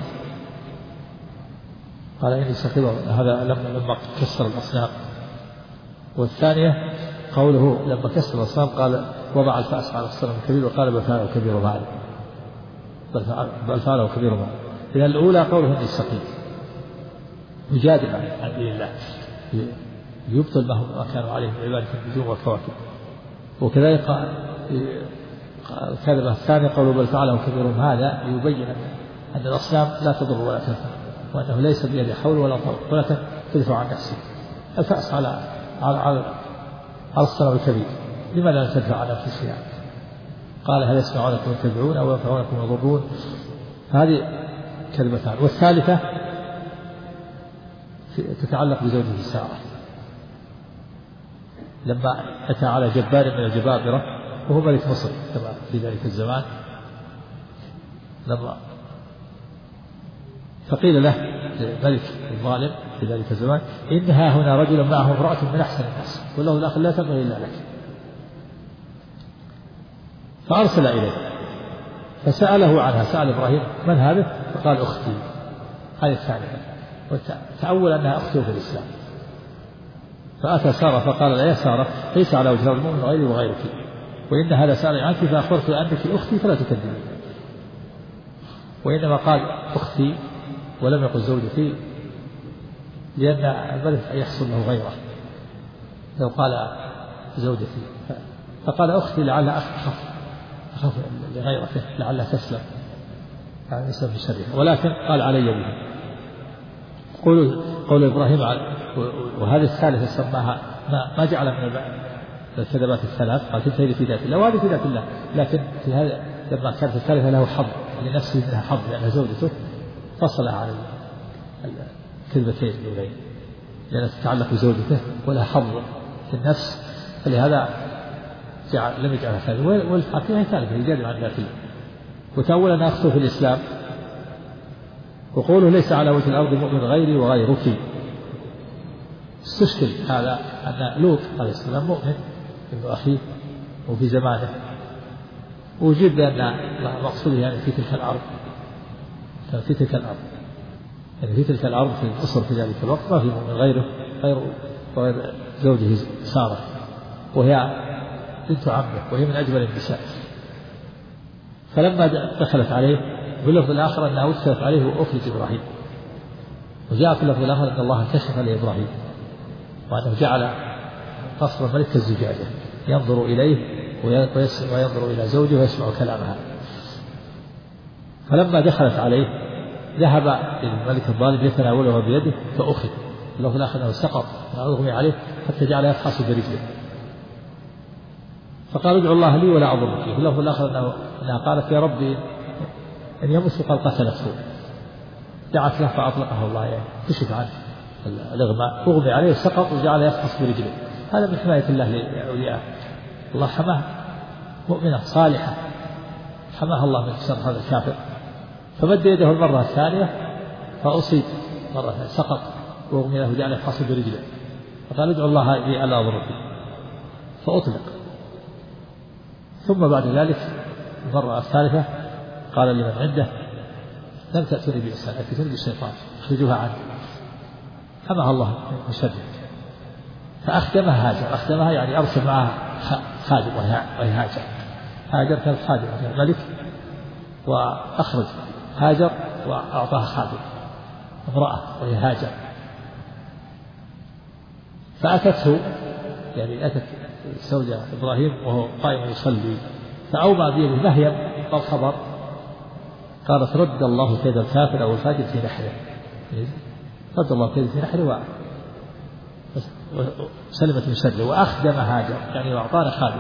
Speaker 2: هذا لما كسر الأصنام. والثانية قوله لما كسر الأصنام قال وضع الفأس على الصنم الكبير وقال بل فعله كبير معلم، بل فعله كبير معلم. إذا الأولى قوله إني سقيم يجادل عن دين الله، يبطل ما كانوا عليه من عبادة النجوم والكواكب. وكذلك الكلمة الثانية قوله بل فعله كبيرهم، هذا يبين أن الأصنام لا تضر ولا تنفع، وأنه ليس بيد حول ولا قوة ولا تدفع عن نفسه. الفأس على الصنم الكبير، لماذا لا تدفع عن نفسها؟ قال هل يسمعونكم ويتبعون أو ينفعونكم ويضرون؟ هذه كلمتان. والثالثة تتعلق بزوجه سارة، لما أتى على جبار من الجبابرة وهو ملك مصر كما في ذلك الزمان، لما فقيل له الملك الظالم في ذلك الزمان إنها هنا رجل معه امرأة من أحسن الناس والله الآخر لا تنبغي إلا لك، فأرسل إليه فسأله عنها، سأل إبراهيم من هذا؟ فقال أختي. هذه الثانية، وتأول أنها أخته في الإسلام. فأتى سارة فقال لا يا سارة ليس على وجه المؤمن غيري وغيرك، وإن هذا سأل عنك فأخبرت أنك أختي فلا تكذبين. وإنما قال أختي ولم يقل زوجتي لأن الملك يحصل له غيره لو قال زوجتي، فقال أختي لعل أخاف لغيرته لعلها تسلم يعني يسلم في شرها، ولكن قال علي به. قول إبراهيم وهذه الثالثة سماها ما جعل من الكذبات الثلاث، قال تنتهي في ذات الله وهذه في ذات الله، لكن في هذا لما كانت الثالثة له حظ لنفسه منها حظ لأنها زوجته فصلها على الكذبتين الأولين لأنها تتعلق بزوجته ولها حظ في النفس، فلهذا لم يجعلها ثالثة. والحقيقة هي ثالثة يجادل عن ذات الله. وتأول أن أخته في الإسلام. وقوله ليس على وجه الأرض مؤمن غيري وغيرك، استشكل هذا أن لوط عليه السلام مؤمن ابن أخيه وفي زمانه، وجد أن المقصود يعني في تلك الأرض يعني في تلك الأرض في مصر في ذلك الوقت ما في مؤمن غير زوجه سارة، وهي بنت عمه وهي من أجمل النساء. فلما دخلت عليه باللفظ الآخر أنها أدخلت عليه وأخرج إبراهيم، وجاء في اللفظ الآخر أن الله كشف لإبراهيم وأنه جعل قصر الملك كالزجاجة ينظر إليه وينظر إلى زوجه ويسمع كلامها. فلما دخلت عليه ذهب الملك الظالم يتناولها بيده فأخذ، اللفظ الآخر أنه سقط أغمي عليه حتى جعل يفحص برجله، فقال ادعو الله لي ولا أضرك. في اللفظ الآخر أنها قالت يا ربي أن يمس قال قتلته، دعت له فأطلقه الله يعني كشف عنه الإغماء، أغمي عليه سقط وجعل يفحص برجله. هذا من حماية الله لأولياءه، الله حماه مؤمنة صالحة حماها الله من شر هذا الكافر. فمد يده المرة الثانية فأصيب مرة ثانية سقط وأغمي له وجعل يفحص برجله، فقال ادعو الله لي ألا أضرك فأطلق. ثم بعد ذلك المرة الثالثة قال لمن عنده لم تأتوني بإنسان أتيتوني بالشيطان اخرجوها عني، حماها الله من شره. فأخدمها هاجر، أخدمها يعني أرسل معها خادم وهي هاجر. هاجر كانت خادمة الملك وأخرج هاجر وأعطاها خادم امرأة وهي هاجر، فأتته يعني أتت زوجة إبراهيم وهو قائم يصلي، فأومى بيده نهيا بالخبر، قالت رد الله كيد الكافر أو الفاجر في نحره، رد الله كيد في نحره وسلمت من شره وأخدم هاجر يعني وأعطانا خادم.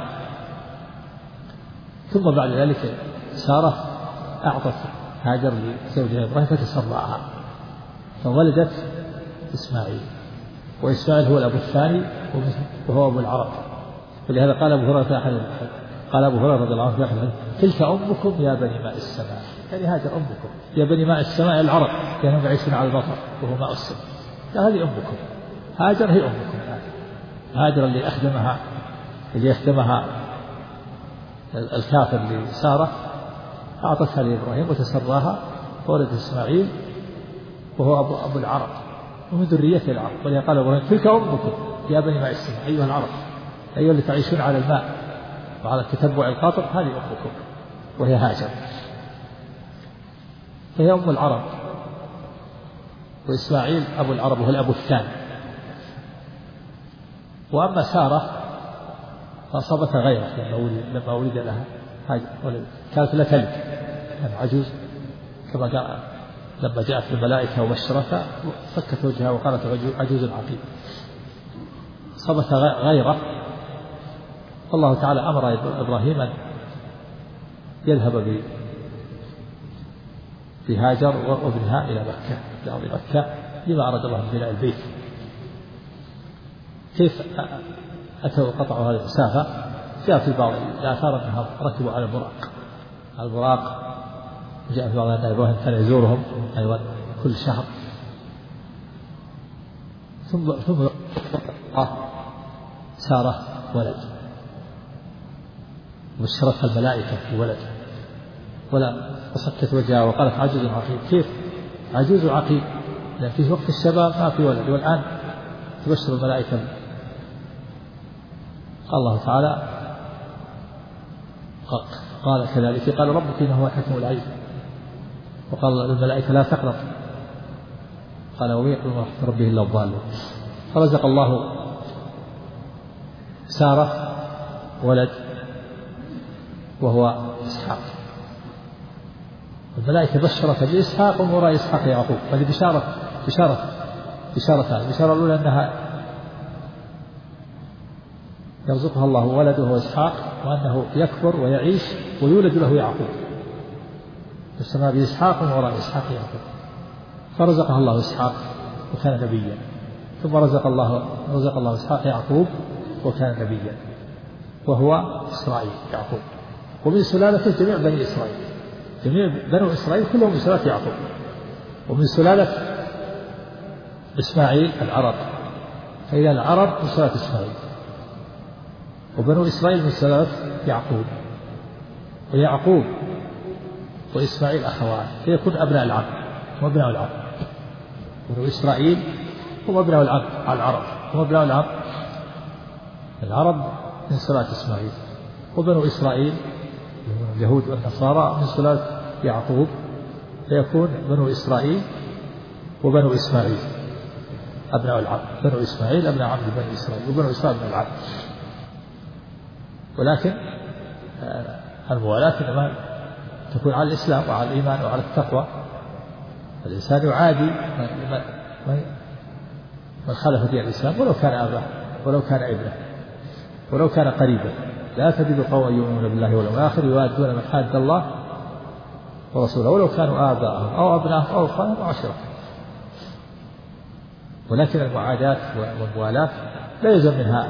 Speaker 2: ثم بعد ذلك سارة أعطت هاجر لزوجها إبراهيم فتسرعها فولدت إسماعيل، وإسماعيل هو الأب الثاني وهو أبو العرب. ولهذا قال أبو هريرة رضي الله عنه تلك أمكم يا بني ماء السماء، يعني هاجر أمكم يا بني ماء السماء العرب كانوا يعيشون على المطر وهو ماء السماء، هذه أمكم هاجر هي أمكم. هاجر اللي يخدمها الكافر لسارة أعطتها لإبراهيم وتسراها فولد إسماعيل وهو أبو العرب ومن ذرية العرب. ولهذا قال إبراهيم تلك أمكم يا بني ماء السماء أيها العرب، أيها اللي تعيشون على الماء وعلى تتبع القاطر، هذه أمكم وهي هاجر، فهي أم العرب. وإسماعيل أبو العرب وهو الأب الثاني. وأما سارة فأصابتها غيره لما ولد لها هاجر، كانت لا تلد، كانت عجوز كما قال لما جاءت الملائكة وبشرتها فكت وجهها وقالت عجوز عقيم. أصابتها غيره، الله تعالى أمر إبراهيم أن يذهب بهاجر وابنها إلى مكة لأرض مكة لما أراد الله من بناء البيت. كيف أتوا قطعوا هذه المسافة؟ جاء في بعض الآثار أنهم ركبوا على البراق. جاء في بعض أن إبراهيم كان يزورهم أيضا كل شهر. ثم سارة ولد بشرتها الملائكة بولد، ولا فسكت وجهها وقالت عجوز عقيم. كيف عجوز عقيم؟ لأن في وقت الشباب ما في ولد، والآن تبشر الملائكة. الله تعالى قال كذلك قال ربك إنه هو الحكم العليم، وقال للملائكة لا تقنط، قال ومن يقنط من رحمة ربه إلا الضالون. فرزق الله سارة ولد وهو إسحاق. الملائكة بشرت بإسحاق ومن وراء إسحاق يعقوب. هذه بشارتان. البشارة الأولى أنها يرزقها الله ولده وهو إسحاق، وأنه يكبر ويعيش ويولد له يعقوب، فسمى بإسحاق ومن وراء إسحاق يعقوب. فرزقها الله إسحاق وكان نبيا، ثم رزق الله إسحاق يعقوب وكان نبيا، وهو إسرائيل يعقوب. ومن سلالته جميع بني إسرائيل، جميع بنو إسرائيل كلهم من سلالة يعقوب. ومن سلالة إسماعيل العرب، فإذا العرب من سلالة إسماعيل، وبنو إسرائيل من سلالة يعقوب. ويعقوب وإسماعيل أخوان، فيكون أبناء العم وأبناء العم. بنو إسرائيل هم أبناء العم على العرب، هم أبناء العرب من سلالة إسماعيل. وبنو إسرائيل اليهود والنصارى من سلالة يعقوب، فيكون بنو إسرائيل وبنو إسماعيل أبناء العم. بنو إسماعيل أبناء عم بني إسرائيل، وبنو إسرائيل أبناء العم. ولكن الموالاة إنما تكون على الإسلام وعلى الإيمان وعلى التقوى. الإنسان يعادي من خالف دين الإسلام ولو كان أباه ولو كان ابنه ولو كان قريبا. لا تجد قوما يؤمنون بالله واليوم الآخر يوادون من حاد الله ورسوله ولو كانوا آباءهم أو أبناءهم أو إخوانهم أو عشيرتهم. ولكن المعاداة والموالاة لا يلزم منها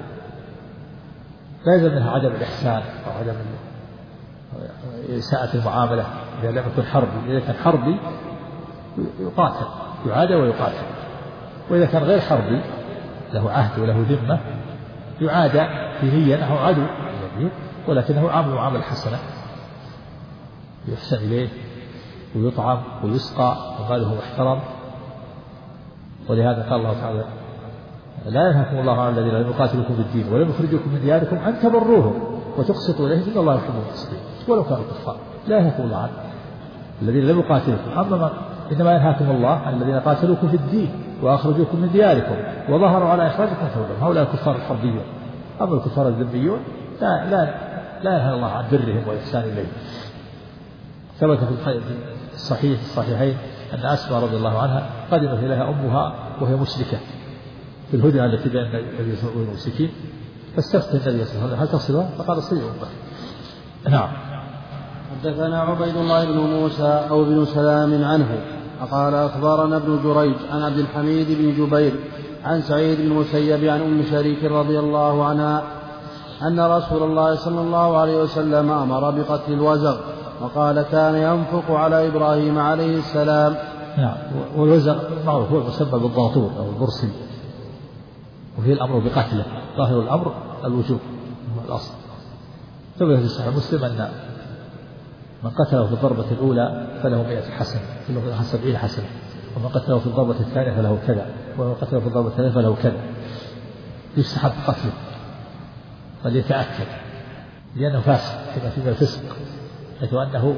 Speaker 2: عدم الإحسان أو عدم إساءة المعاملة. إذا لم يكن حربي، إذا كان حربي يقاتل، يعادى ويقاتل. وإذا كان غير حربي له عهد وله ذمة يعادى دينيا أنه عدو، ولكنه عامل معاملة حسنة، يحسن إليه ويطعم ويسقى وماله محترم. ولهذا قال الله تعالى لا ينهاكم الله عن الذين لم يقاتلوكم في الدين ولم يخرجوكم من دياركم أن تبروهم وتقسطوا إليهم إن الله يحب المقسطين ولو كانوا كفار. لا ينهاكم الله عنه، الذين لم يقاتلوكم. إنما ينهاكم الله عن الذين قاتلوكم في الدين وأخرجوكم من دياركم وظهروا على إخراجكم ثوبهم، هؤلاء الكفار الحربيون. أما الكفار الذميون لا ينهى الله عن برهم والإحسان إليهم. ثبت في الصحيحين أن أسماء رضي الله عنها قدمت إليها أمها وهي مشركة في الهدنة التي بين النبي صلى الله عليه وسلم والمشركين، فاستفتى النبي صلى الله عليه وسلم هل تصلها؟ فقال صلي أمك. نعم.
Speaker 3: حدثنا عبيد الله بن موسى أو بن سلام عنه قال أخبرنا ابن جريج عن عبد الحميد بن جبير عن سعيد بن المسيب عن أم شريك رضي الله عنها أن رسول الله صلى الله عليه وسلم أمر بقتل الوزغ وقال كان ينفق على إبراهيم عليه السلام.
Speaker 2: نعم. والوزغ معروف هو المسمى بالضاطور أو البرصي، وفي الأمر بقتله، ظاهر الأمر الوجوب الأصل. ثبت في صحيح مسلم أن من قتله في الضربة الأولى فله 100 حسنة، في اللغة 70 حسنة، ومن قتله في الضربة الثانية فله كذا، ومن قتله في الضربة الثالثة فله كذا. يستحب قتله وليتأكد لأنه فاسق كما في الفسق، حيث أنه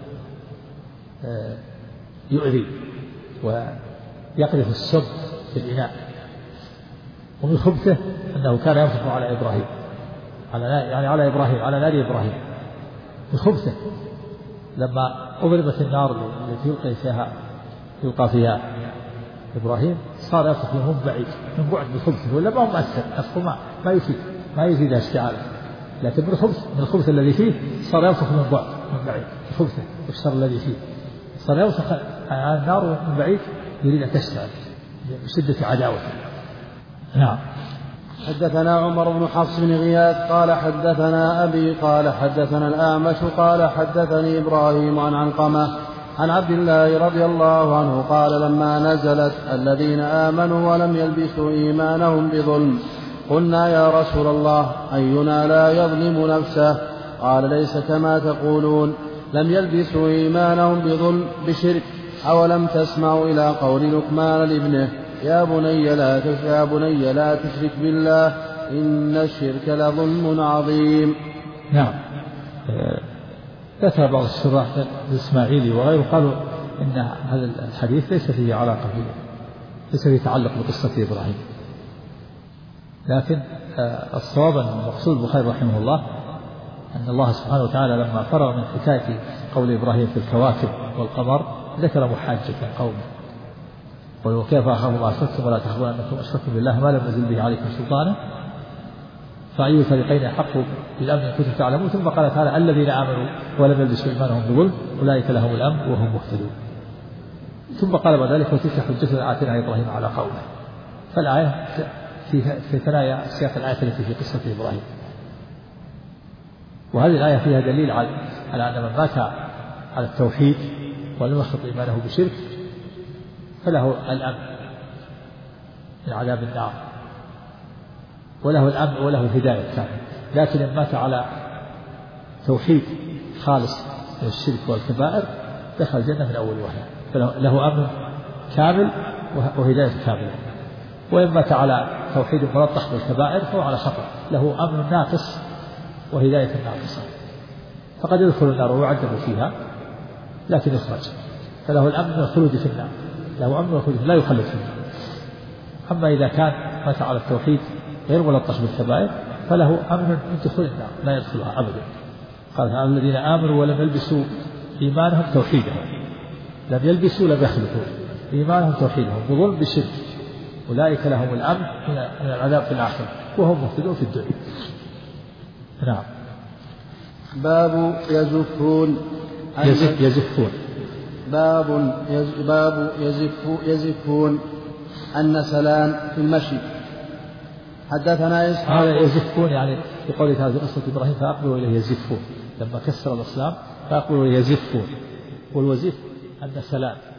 Speaker 2: يؤذي ويقذف السم في الإناء. ومن خبثه أنه كان ينفق على إبراهيم على إبراهيم على نار إبراهيم. من خبثه لما أضربت النار التي يلقى فيها إبراهيم صار ينفق من بعيد من بعد من خبثه، ولا ما هو مؤثر نفقه ما يفيد اشتعاله، لكن من الخبث الذي فيه صار ينفق من بعد من بعيد خبثه والشر الذي فيه، صار ينفق على النار من بعيد يريد أن تشتعل بشدة عداوته. نعم.
Speaker 3: حدثنا عمر بن حفص بن غياث قال حدثنا أبي قال حدثنا الأعمش قال حدثني إبراهيم عن علقمة عن عبد الله رضي الله عنه قال لما نزلت الذين آمنوا ولم يلبسوا إيمانهم بظلم قلنا يا رسول الله أينا لا يظلم نفسه؟ قال ليس كما تقولون، لم يلبسوا إيمانهم بظلم بشرك. أولم تسمعوا إلى قول لقمان لابنه يا بني لا تشرك بالله إن الشرك لظلم عظيم.
Speaker 2: نعم. ذكر بعض الشراح الإسماعيلي وغيره قالوا إن هذا الحديث ليس فيه علاقة ليس فيه تعلق بقصة إبراهيم، لكن الصواب أن المقصود البخاري رحمه الله أن الله سبحانه وتعالى لما فرغ من حكاية قول إبراهيم في الكواكب والقمر ذكر محاجة قومه وكيف أخاف ما أشركتم ولا تخافون أنكم أشركتم بالله ما لم ينزل به عليكم سلطانا فأي الفريقين أحق بالأمن إن كنتم تعلمون. ثم قال تعالى الذين آمنوا ولم يلبسوا إيمانهم بظلم أولئك لهم الأمن وهم مهتدون. ثم قال بعد ذلك وتلك حجتنا آتيناها إبراهيم على قومه. فالآية في ثنايا سياق الآية التي في قصة إبراهيم، وهذه الآية فيها دليل على أن من مات على التوحيد ولم يخلط إيمانه بشرك فله الأمن من عذاب النار وله الأمن وله هداية كاملة. لكن إن مات على توحيد خالص من الشرك والكبائر دخل الجنة من أول وهلة، فله أمن كامل وهداية كاملة. وإن مات على توحيد ملطخ بالكبائر فهو على خطر، له أمن ناقص وهداية ناقصة، فقد يدخل النار ويعذب فيها لكن يخرج، فله الأمن من الخلود في النار، له أمن والخلود لا يخلد في النار. أما إذا كان مات على التوحيد غير ملطخ بالكبائر فله أمن من دخول النار لا يدخلها أبدا. قال الذين آمنوا ولم يلبسوا إيمانهم توحيدهم، لم يلبسوا لم يخلطوا إيمانهم توحيدهم بظلم بشرك أولئك لهم الأمن من العذاب في الآخرة وهم مهتدون في الدنيا. نعم.
Speaker 3: باب يزفون يزفون النسلان في المشي. حدثنا إسحاق.
Speaker 2: هذا يزفون يعني في قوله تعالى قصة إبراهيم فأقبلوا إليه يزفون، لما كسر الأصنام فأقبلوا إليه يزفون، والوزيف النسلان